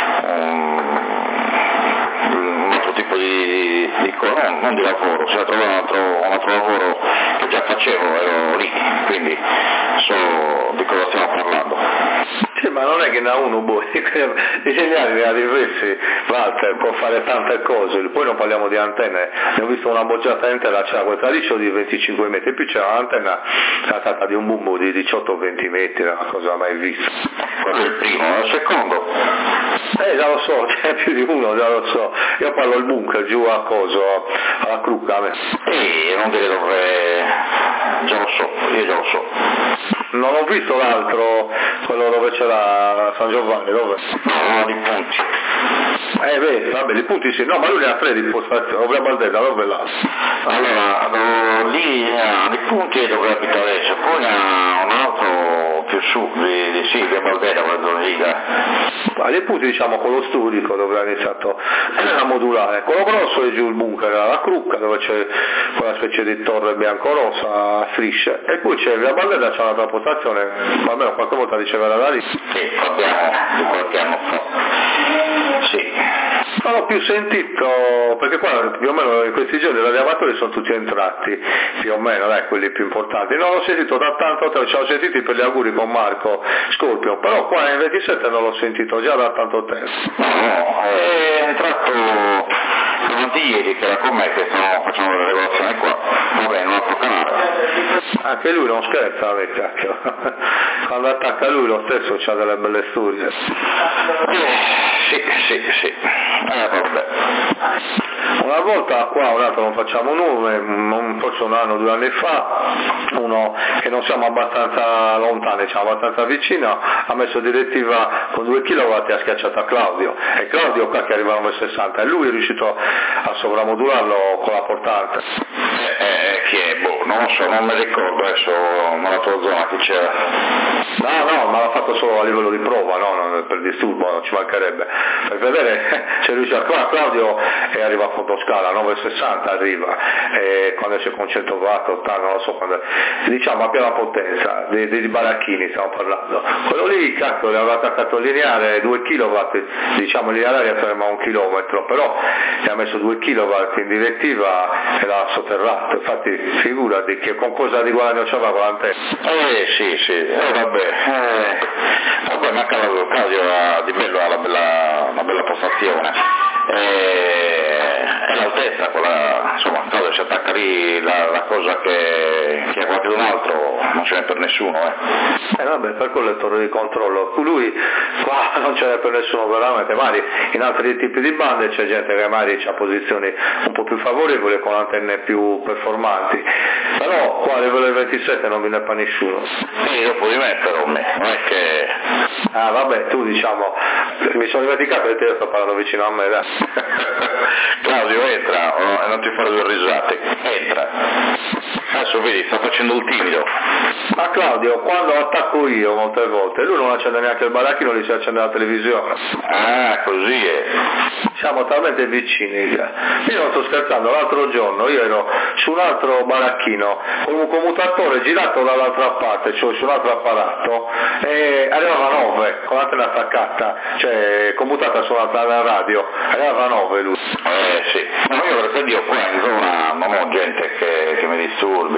un altro tipo di non di lavoro, si era trovato un altro lavoro che già facevo, ero lì, quindi so di cosa stiamo parlando. Sì, ma non è che da uno i segnali ne ha diversi, Walter può fare tante cose, poi non parliamo di antenne, ne ho visto una bocciata intera, c'era questa liscio di 25 metri, più c'era un'antenna trattata di un bumbo di 18-20 metri, una cosa mai vista. Quello è il primo, il secondo? Già lo so, c'è più di uno, già lo so, io parlo al bunker, giù a coso, alla Crucca. Non dire dove, già lo so, io già lo so. Non ho visto l'altro, quello dove c'era San Giovanni, dove? No, di punti. Vabbè, di punti sì, no, ma lui ne ha 3 di postazione, Ovra Baldella, dove è là? Allora, lì di punti è dove abita adesso, poi ne ha un altro più su, di Baldella, quella riga. Ma dei punti diciamo quello storico dove ha iniziato a modulare, quello grosso è giù il bunker, la Crucca, dove c'è quella specie di torre bianco-rossa a strisce, e poi c'è Via Baldella, c'è un'altra postazione, ma almeno qualche volta riceveva da lì. Sì, parliamo di qualche anno fa. Sì. Non ho più sentito, perché qua più o meno in questi giorni i radioamatori sono tutti entrati, più o meno, quelli più importanti. Non l'ho sentito da tanto tempo, ci ho sentiti per gli auguri con Marco Scorpio, però qua in 27 non l'ho sentito già da tanto tempo. No, è entrato davanti ieri che era con me che stanno facendo la regolazione qua, vabbè, in un altro canale. Anche lui non scherza, cacchio. Quando attacca lui lo stesso c'ha delle belle storie. Sì. Vabbè. Una volta qua, un altro non facciamo nome, forse 1 anno, 2 anni fa, uno che non siamo abbastanza lontani, siamo abbastanza vicino, ha messo direttiva con 2 kW e ha schiacciato a Claudio, e Claudio qua che arriva a 960 e lui è riuscito a sovramodularlo con la portante. Chi è? Non lo so, non mi ricordo adesso nella tua zona chi c'era. No, ma l'ha fatto solo a livello di prova, no? Per disturbo, non ci mancherebbe. Per vedere, c'è riuscito qua, Claudio è arrivato a fotoscala, 960 arriva, e quando c'è con 100 watt, 80, non lo so, quando, diciamo a piena potenza, di baracchini stiamo parlando. Quello lì, cazzo, le aveva attaccato il lineare 2 kW, diciamo il lineare ferma 1 chilometro, però gli ha messo 2 kW in direttiva e l'ha sotterrato, infatti figurati che con cosa di guadagno c'aveva con l'antenna. Sì, vabbè, ma Claudio di bello ha una bella postazione, è l'altezza quella, insomma, Claudio si attacca lì, la cosa che ha qualcun altro non ce n'è per nessuno. Vabbè, per quello è il torre di controllo, lui qua non ce n'è per nessuno veramente, magari in altri tipi di bande c'è gente che magari ha posizioni un po' più favorevoli con antenne più performanti, però qua a livello 27 non viene per nessuno. Dopo di me però, non è che... vabbè, tu diciamo, mi sono dimenticato che te sto parlando vicino a me, dai. Claudio entra, non ti fare 2 risate, entra. Adesso vedi, sta facendo il timido. Ma Claudio, quando attacco io molte volte, lui non accende neanche il baracchino, gli si accende la televisione. Così è. Siamo talmente vicini. Io non sto scherzando, l'altro giorno io ero su un altro baracchino con un commutatore girato dall'altra parte, cioè su un altro apparato, e arrivava a 9 con l'antenna attaccata, cioè commutata su un'altra radio, arrivava a 9 lui. Sì, no, io perché io qua in zona non ho gente che mi disturbi,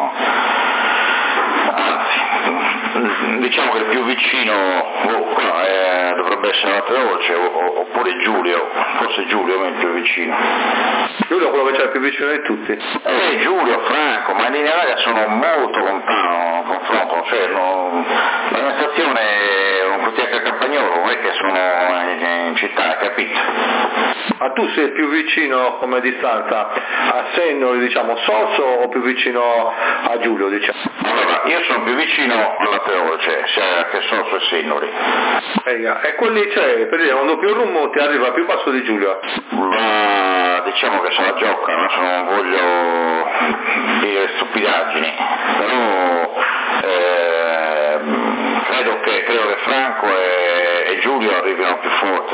diciamo che il più vicino dovrebbe essere la Dolce oppure Giulio, forse Giulio è il più vicino. Giulio è quello che c'è più vicino di tutti? Giulio, Franco, ma in linea d'aria sono molto lontano confronto, cioè la mia stazione è un quartiere a Campagnolo, non è che sono in città, capito? Ma tu sei più vicino come distanza a Sennori, diciamo, Sorso, o più vicino a Giulio, diciamo? Allora, io sono più vicino alla Teolce, sia che Sorso e Sennori. E quelli c'è, per dire, un doppio rummo ti arriva più basso di Giulio? Ma diciamo che se la gioca, adesso non voglio dire stupidaggini, però credo che Franco e Giulio arrivino più forti,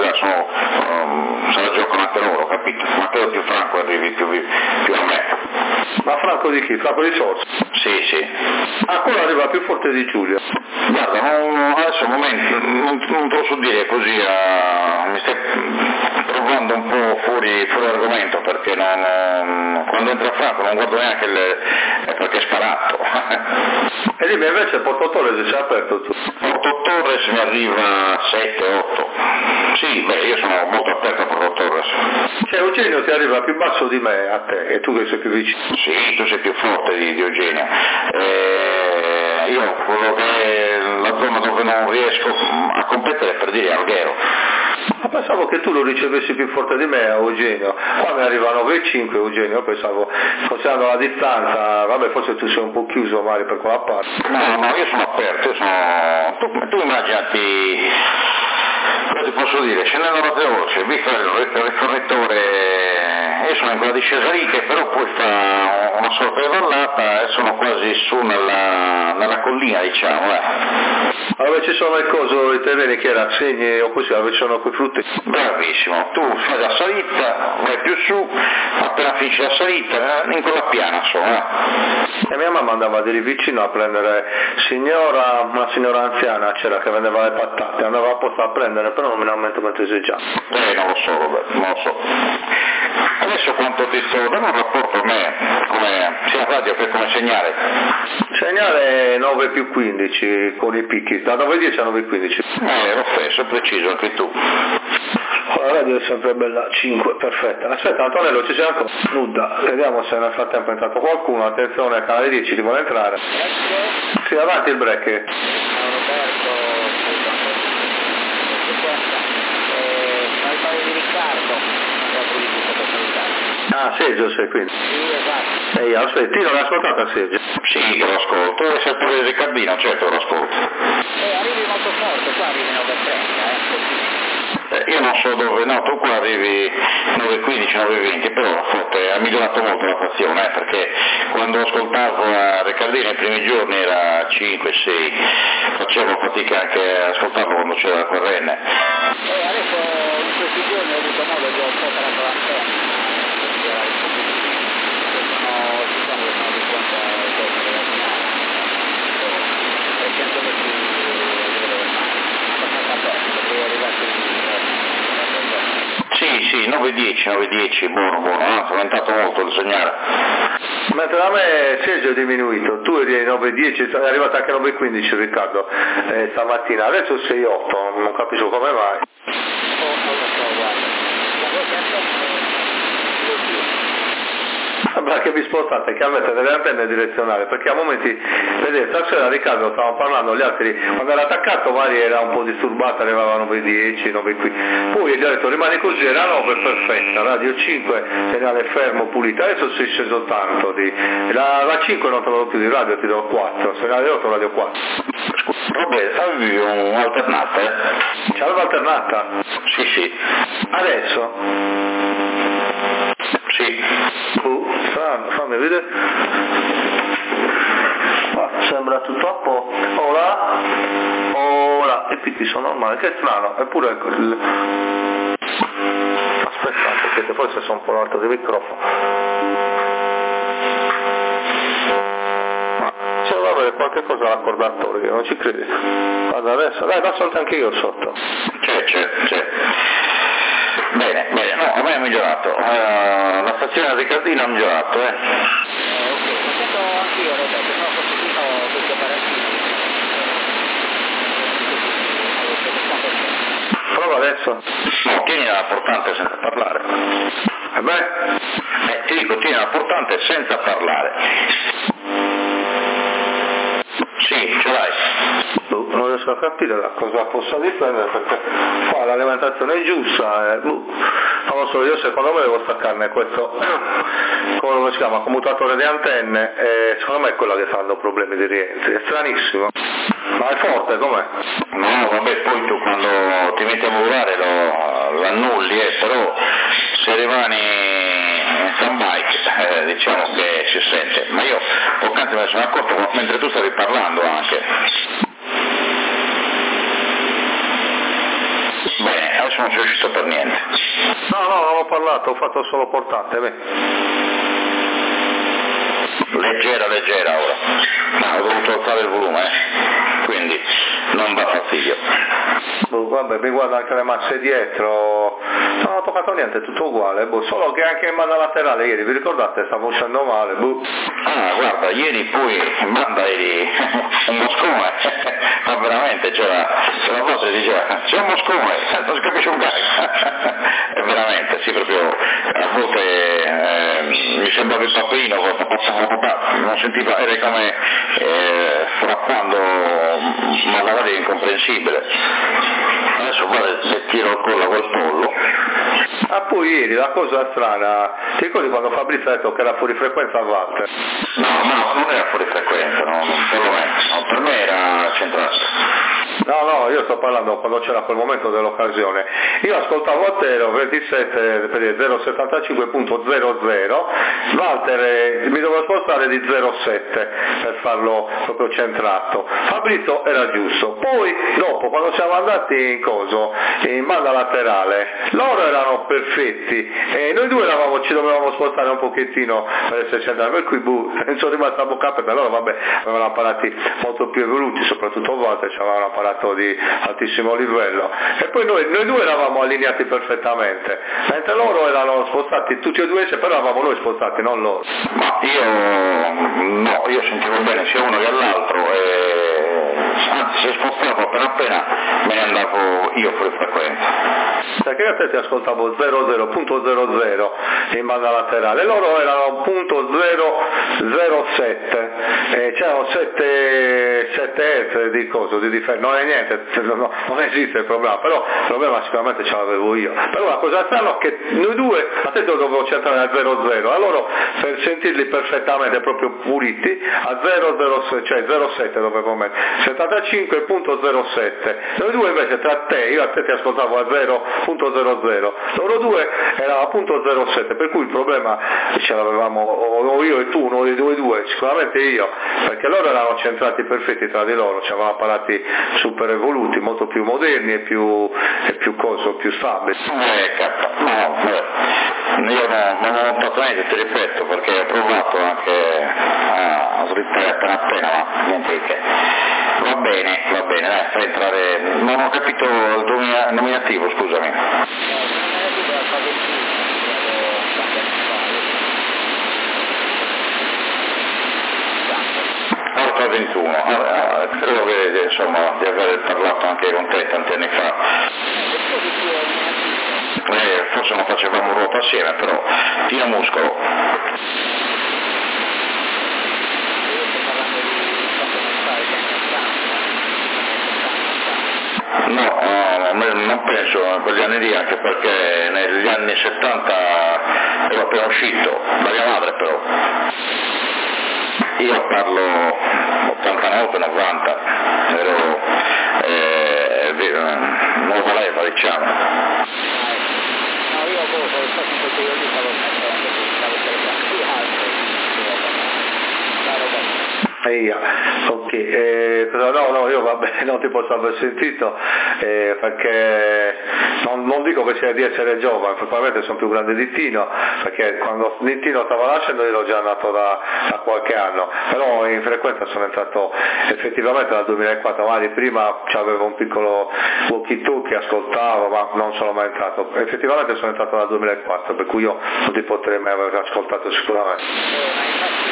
se la giocano anche loro, capito? Ma credo più Franco arrivi più a me. Ma Franco Franco di chi? Franco di Sorso? Sì. Ah, quello arriva più forte di Giulio. Guarda, adesso al momento non posso dire così, mi stai provando un po' fuori argomento, perché quando entra Franco non guardo neanche perché è sparato. E lì invece Porto Torres si è aperto tu. Porto Torres mi arriva 7-8. Sì, io sono molto aperto a Porto Torres. Cioè Eugenio ti arriva più basso di me a te, e tu che sei più vicino. Sì, tu sei più forte di Eugenio. Io quello che è la zona dove non riesco a competere, per dire, Alghero. Ma pensavo che tu lo ricevessi più forte di me a Eugenio. Qua mi arriva 9,5 Eugenio, pensavo, considerando la distanza, vabbè, forse tu sei un po' chiuso magari per quella parte. No, io sono aperto, tu immaginati, cosa ti posso dire, scendendo la veloce, vi fa il rifornitore, io sono in quella discesa lì che però poi fa una sorta di vallata e sono quasi su nella collina, diciamo. Allora ci sono il coso, i terreni che era segni o così, dove ci sono quei frutti. Bravissimo, tu fai la salita, vai più su, appena finisci la salita, in quella piana sono. E mia mamma andava di lì vicino a prendere una signora anziana c'era che vendeva le patate, andava apposta a prendere, però non mi lamento mentre sei già. Non lo so, Robert, non lo so. Adesso quanto ti sto dando un rapporto a me, come sia radio che come segnale? Segnale 9 più 15 con i picchi, da 9,10 a 9,15. Lo stesso, preciso anche tu. La radio è sempre bella, 5, perfetta. Aspetta Antonello, ci sei ancora? Nuda, vediamo se nel frattempo è entrato qualcuno, attenzione, al canale 10 ti vuole entrare. Sì, avanti il break. Roberto, il di Riccardo. Ah, Sergio sei quindi? Sì, esatto. Ehi, aspetti, non l'hai ascoltata Sergio? Sì, che lo ascolto, e se pure il Riccardino, certo lo ascolto. Arrivi molto forte, qua arrivi 9,30, Io non so dove, no, tu qua arrivi 9,15, 9,20, però forte, ha migliorato molto la fazione, perché quando ascoltavo a Riccardino i primi giorni era 5, 6, facevo fatica anche a ascoltarlo quando c'era la Querrenne. Adesso in questi giorni ho avuto modo di ascoltare l'antenna. Sì, 9,10, buono, è aumentato molto il segnale. Mentre da me Sergio è diminuito, tu eri ai 9,10, è arrivato anche a 9,15 Riccardo stamattina, adesso sei 8, non capisco come mai. Sembra che vi spostate, che avete delle antenne direzionali, perché a momenti, vedete, stasera Riccardo stavamo parlando, gli altri, quando era attaccato Mari era un po' disturbata, arrivava a 9,10, 9,15, poi gli ho detto rimani così, era 9 perfetta, radio 5, segnale fermo, pulito, adesso sei sceso tanto, la 5 non te lo do più di radio, ti do 4, segnale 8, radio 4. Vabbè, avevi un'alternata, C'aveva alternata? Sì. Adesso? Sì. Strano, fammi vedere. Sembra tutto a poco. Ora, i picchi sono normali, che strano, eppure ecco aspettate, perché forse sono un po' alto di microfono. Ma c'è da avere qualche cosa all'accordatorio, non ci credi? Guarda adesso, dai, da sotto anche io sotto. C'è. Bene, no, a me è migliorato, la stazione di Riccardino ha migliorato, Ok, ma sento anch'io Roberto, no, forse qui ho questi operativi. Prova adesso. No, tieni la portante senza parlare. E beh? Ti dico, tieni la portante senza parlare. Sì, ce l'hai. Non riesco a capire da cosa possa dipendere, perché qua l'alimentazione è giusta, non lo so, io secondo me devo staccarne questo, come si chiama, commutatore di antenne, e secondo me è quella che sta dando problemi di rientri, è stranissimo, ma è forte com'è? No, vabbè, poi tu quando ti metti a lavorare lo annulli, però se rimani in stand-by, diciamo che si sente, ma io poc'anzi me ne sono accorto mentre tu stavi parlando anche. Bene, adesso non sono riuscito per niente. No, non ho parlato, ho fatto solo portante, leggera ora. No, ho dovuto alzare il volume, quindi non dà fastidio. Vabbè, mi guardo anche le masse dietro, non ho toccato niente, tutto uguale, solo che anche in banda laterale ieri, vi ricordate, stavo uscendo male, Ah, guarda, ieri poi in banda eri un moscone, ma veramente, c'era la voce diceva, c'è un moscone, non si capisce un cazzo. E veramente, sì, proprio, a volte mi sembrava il paperino, non sentiva, era come fra quando mandava di incomprensibile. Adesso guarda se tiro il collo a quel pollo. Ah, poi ieri la cosa strana, ti ricordi quando Fabrizio ha detto che era fuori frequenza a Walter? No, non era fuori frequenza, per me era centrato. No, io sto parlando quando c'era quel momento dell'occasione. Io ascoltavo a Tero 27 per 075.00, Walter mi dovevo spostare di 0,7 per farlo proprio centrato. Fabrizio era giusto. Poi dopo quando siamo andati in banda laterale, loro erano perfetti e noi due ci dovevamo spostare un pochettino per essere centrati, per cui sono rimasto a bocca aperta. Loro avevano apparati molto più evoluti, soprattutto Walter aveva un apparato di altissimo livello, e poi noi due eravamo allineati perfettamente, mentre loro erano spostati tutti e due, però eravamo noi spostati, non loro. Ma io sentivo bene sia uno che l'altro, anzi si spostava appena me ne andavo io fuori frequenza. Perché io a te ti ascoltavo 00.00 in banda laterale, loro erano .007, c'erano 7 Hz di differenza, non è niente, non esiste il problema, però il problema sicuramente ce l'avevo io. Però la cosa strana è che noi due, a te dovevo centrare a 00, allora per sentirli perfettamente proprio puliti a 007 dovevo mettere 75.07, noi due invece tra te, io a te ti ascoltavo a 0.00, loro due era appunto 07, per cui il problema ce l'avevamo o io e tu, uno dei due, sicuramente io, perché loro erano centrati perfetti tra di loro, ci avevano apparati super evoluti, molto più moderni e più stabili. Io non ho fatto niente, ti ripeto, perché ho provato anche a slittare appena, ma niente che. Va bene, dai, fai entrare. Non ho capito il tuo nominativo, scusami. Porta 21, credo che insomma di aver parlato anche con te tanti anni fa. Forse non facevamo ruota assieme, però tira muscolo. No, non penso a quegli anni lì, anche perché negli anni 70 ero appena uscito da mia madre, però. Io parlo 89-90, ero nuova leva, diciamo. Io sono stato in quel periodo lì, stavo Ok, no, io vabbè non ti posso aver sentito perché non dico che sia di essere giovane, probabilmente sono più grande di Tino, perché quando Tino stava nascendo io ero già nato da qualche anno, però in frequenza sono entrato effettivamente dal 2004, magari prima avevo un piccolo walkie-talkie, ascoltavo, ma non sono mai entrato, effettivamente sono entrato dal 2004, per cui io non ti potrei mai aver ascoltato sicuramente.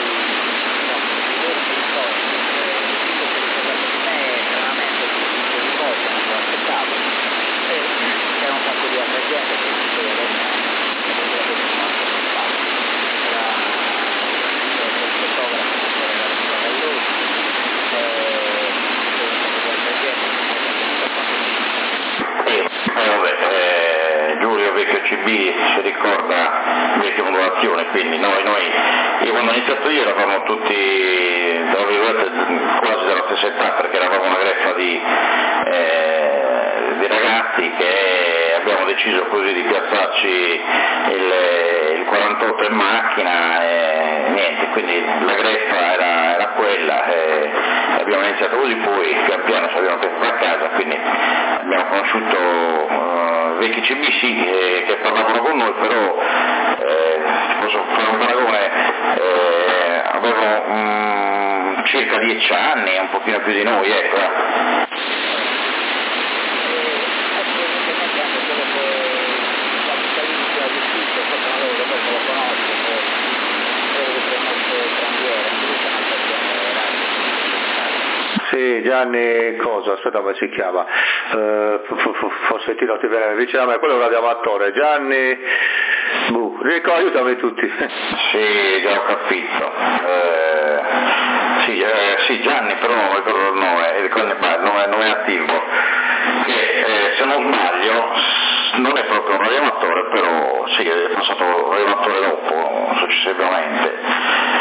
Giulio vecchio CB si ricorda vecchia modulazione, quindi io quando ho iniziato io eravamo tutti tra virgolette quasi della stessa età, perché eravamo una greffa di ragazzi che abbiamo deciso così di piazzarci il 48 in macchina e niente, quindi la greffa era quella e abbiamo iniziato così, poi pian piano ci abbiamo preso a casa, quindi abbiamo conosciuto vecchi CB che parlavano con noi, però posso fare un paragone, avevano circa 10 anni, un pochino più di noi, ecco. Sì, Gianni, cosa? Aspetta, come si chiama? Forse ti viene vicino a me, quello è un radioamatore. Gianni, aiutami tutti. Sì, già ho capito. Sì, Gianni, però non ricordo il nome, il nome attivo, che se non sbaglio non è proprio un radioamatore, però sì, è passato radioamatore dopo, successivamente.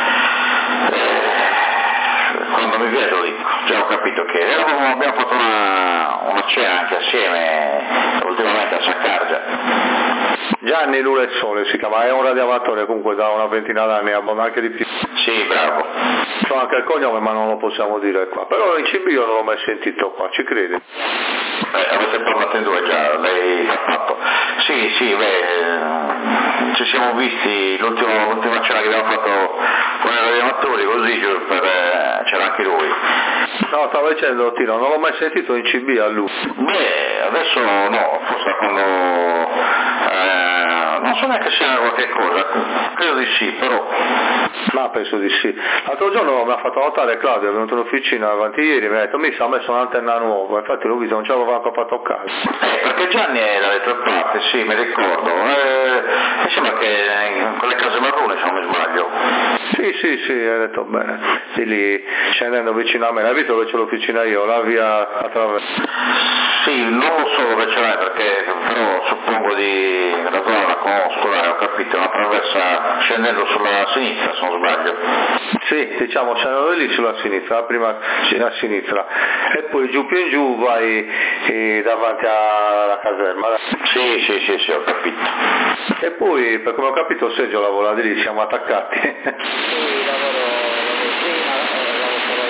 Quando mi vedo dico, già ho capito che abbiamo fatto una cena anche assieme ultimamente a Saccargia. Gianni Lula e Sole si chiama, è un radioamatore comunque da una ventina d'anni, anche di più. Sì, bravo. C'ho anche il cognome ma non lo possiamo dire qua, però in CB io non l'ho mai sentito qua, ci credi? Avete parlato in due già, lei ha fatto. Sì, ci siamo visti l'ultima cena che abbiamo fatto con i radioamatori, così c'era anche lui. No, stavo dicendo Tino, non l'ho mai sentito in CB a lui. Beh, adesso no, forse quando non so neanche se era qualche cosa, credo di sì, però. Ma penso di sì. L'altro giorno mi ha fatto notare Claudio, è venuto in officina avanti ieri, mi ha detto mi sa ha messo un'antenna nuova, infatti l'ho visto, non ce l'avevo ancora fatto caso. Perché Gianni è dalle tue parti, sì, mi ricordo. Mi sembra che con le case marrone, se non mi sbaglio. Sì, hai detto bene. Di lì scendendo vicino a me, l'hai visto dove c'è l'officina io, la via attraverso. Sì, non lo so dove ce l'hai perché però suppongo la zona la conosco, ho capito, una traversa scendendo sulla sinistra se non sbaglio. Sì, diciamo scendendo lì sulla sinistra, prima a sinistra e poi giù più in giù vai davanti alla caserma. Sì, ho capito. E poi per come ho capito Sergio lavora di lì, siamo attaccati. Sì, lavoro prima, lavoro solo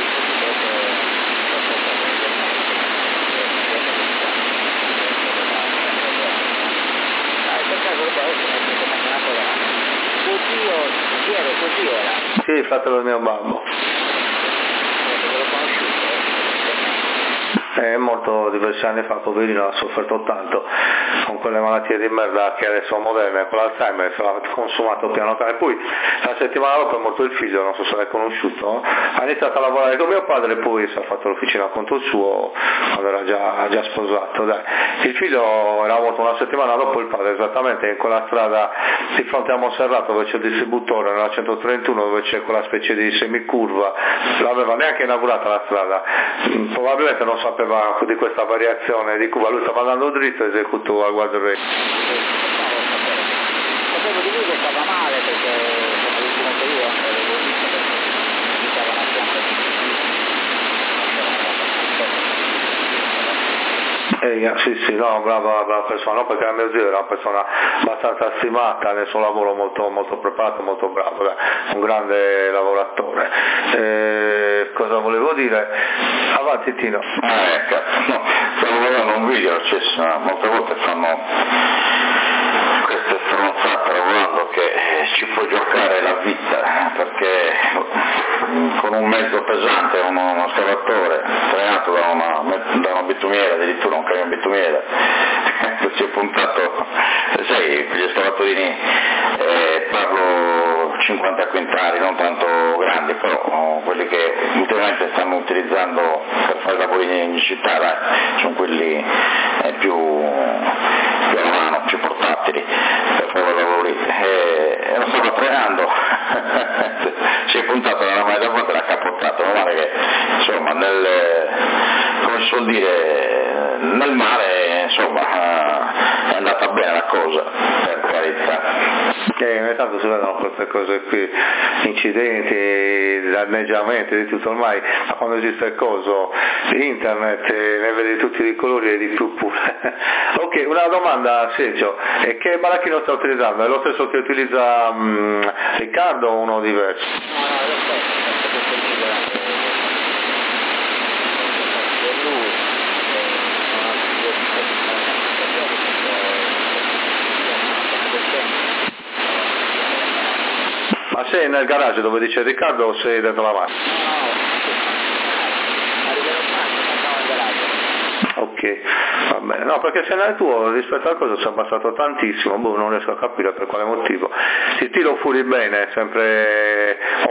tuo zio era? Sì, il fratello del mio babbo. L'ho conosciuto. È morto diversi anni fa, poverino, ha sofferto tanto con quelle malattie di merda che adesso sono moderne, con l'Alzheimer se l'ha consumato piano piano. E poi la settimana dopo è morto il figlio, non so se l'hai conosciuto, ha iniziato a lavorare con mio padre e poi si è fatto l'officina a conto suo quando era già sposato. Dai. Il figlio era morto una settimana dopo il padre, esattamente in quella strada di fronte a Monserrato dove c'è il distributore, nella 131 dove c'è quella specie di semicurva, l'aveva neanche inaugurata la strada, probabilmente non sapeva di questa variazione di curva, lui stava andando dritto e esecutò a guardrail. Sapevo di lui che stava male perché nell'ultimo periodo avevo visto che iniziava una pianta Sì, no, brava persona, no, perché mio zio era una persona abbastanza stimata nel suo lavoro, molto, molto preparato, molto bravo, un grande lavoratore. Cosa volevo dire? Avanti Tino. No, stavo guardando un video, molte volte fanno queste stronzate lavorando che ci può giocare la vita, perché con un mezzo pesante, uno scavatore trainato da una bitumiera, addirittura un camion bitumiera, si è puntato, sai, gli scavatorini, parlo 50 quintali, non tanto grandi, però quelli che ultimamente stanno utilizzando per fare lavori in città, sono quelli più a mano, più portatili per fare lavori, e lo stava trainando, si è puntato nella mano da fronte e l'ha capottato, non male che insomma come si suol dire, nel mare insomma è andata bene la cosa, per carità. Ogni tanto si vedono queste cose qui, incidenti, danneggiamenti, di tutto ormai, ma quando esiste il coso internet ne vedi tutti i colori e di più pure. Ok, una domanda Sergio, che baracchino sta utilizzando? È lo stesso che utilizza Riccardo o uno diverso? No, lo stesso Ma sei nel garage dove dice Riccardo o sei dentro la macchina? No, va bene, no, perché se nel tuo rispetto al coso si è abbassato tantissimo, non riesco a capire per quale motivo. Si tiro fuori bene, sempre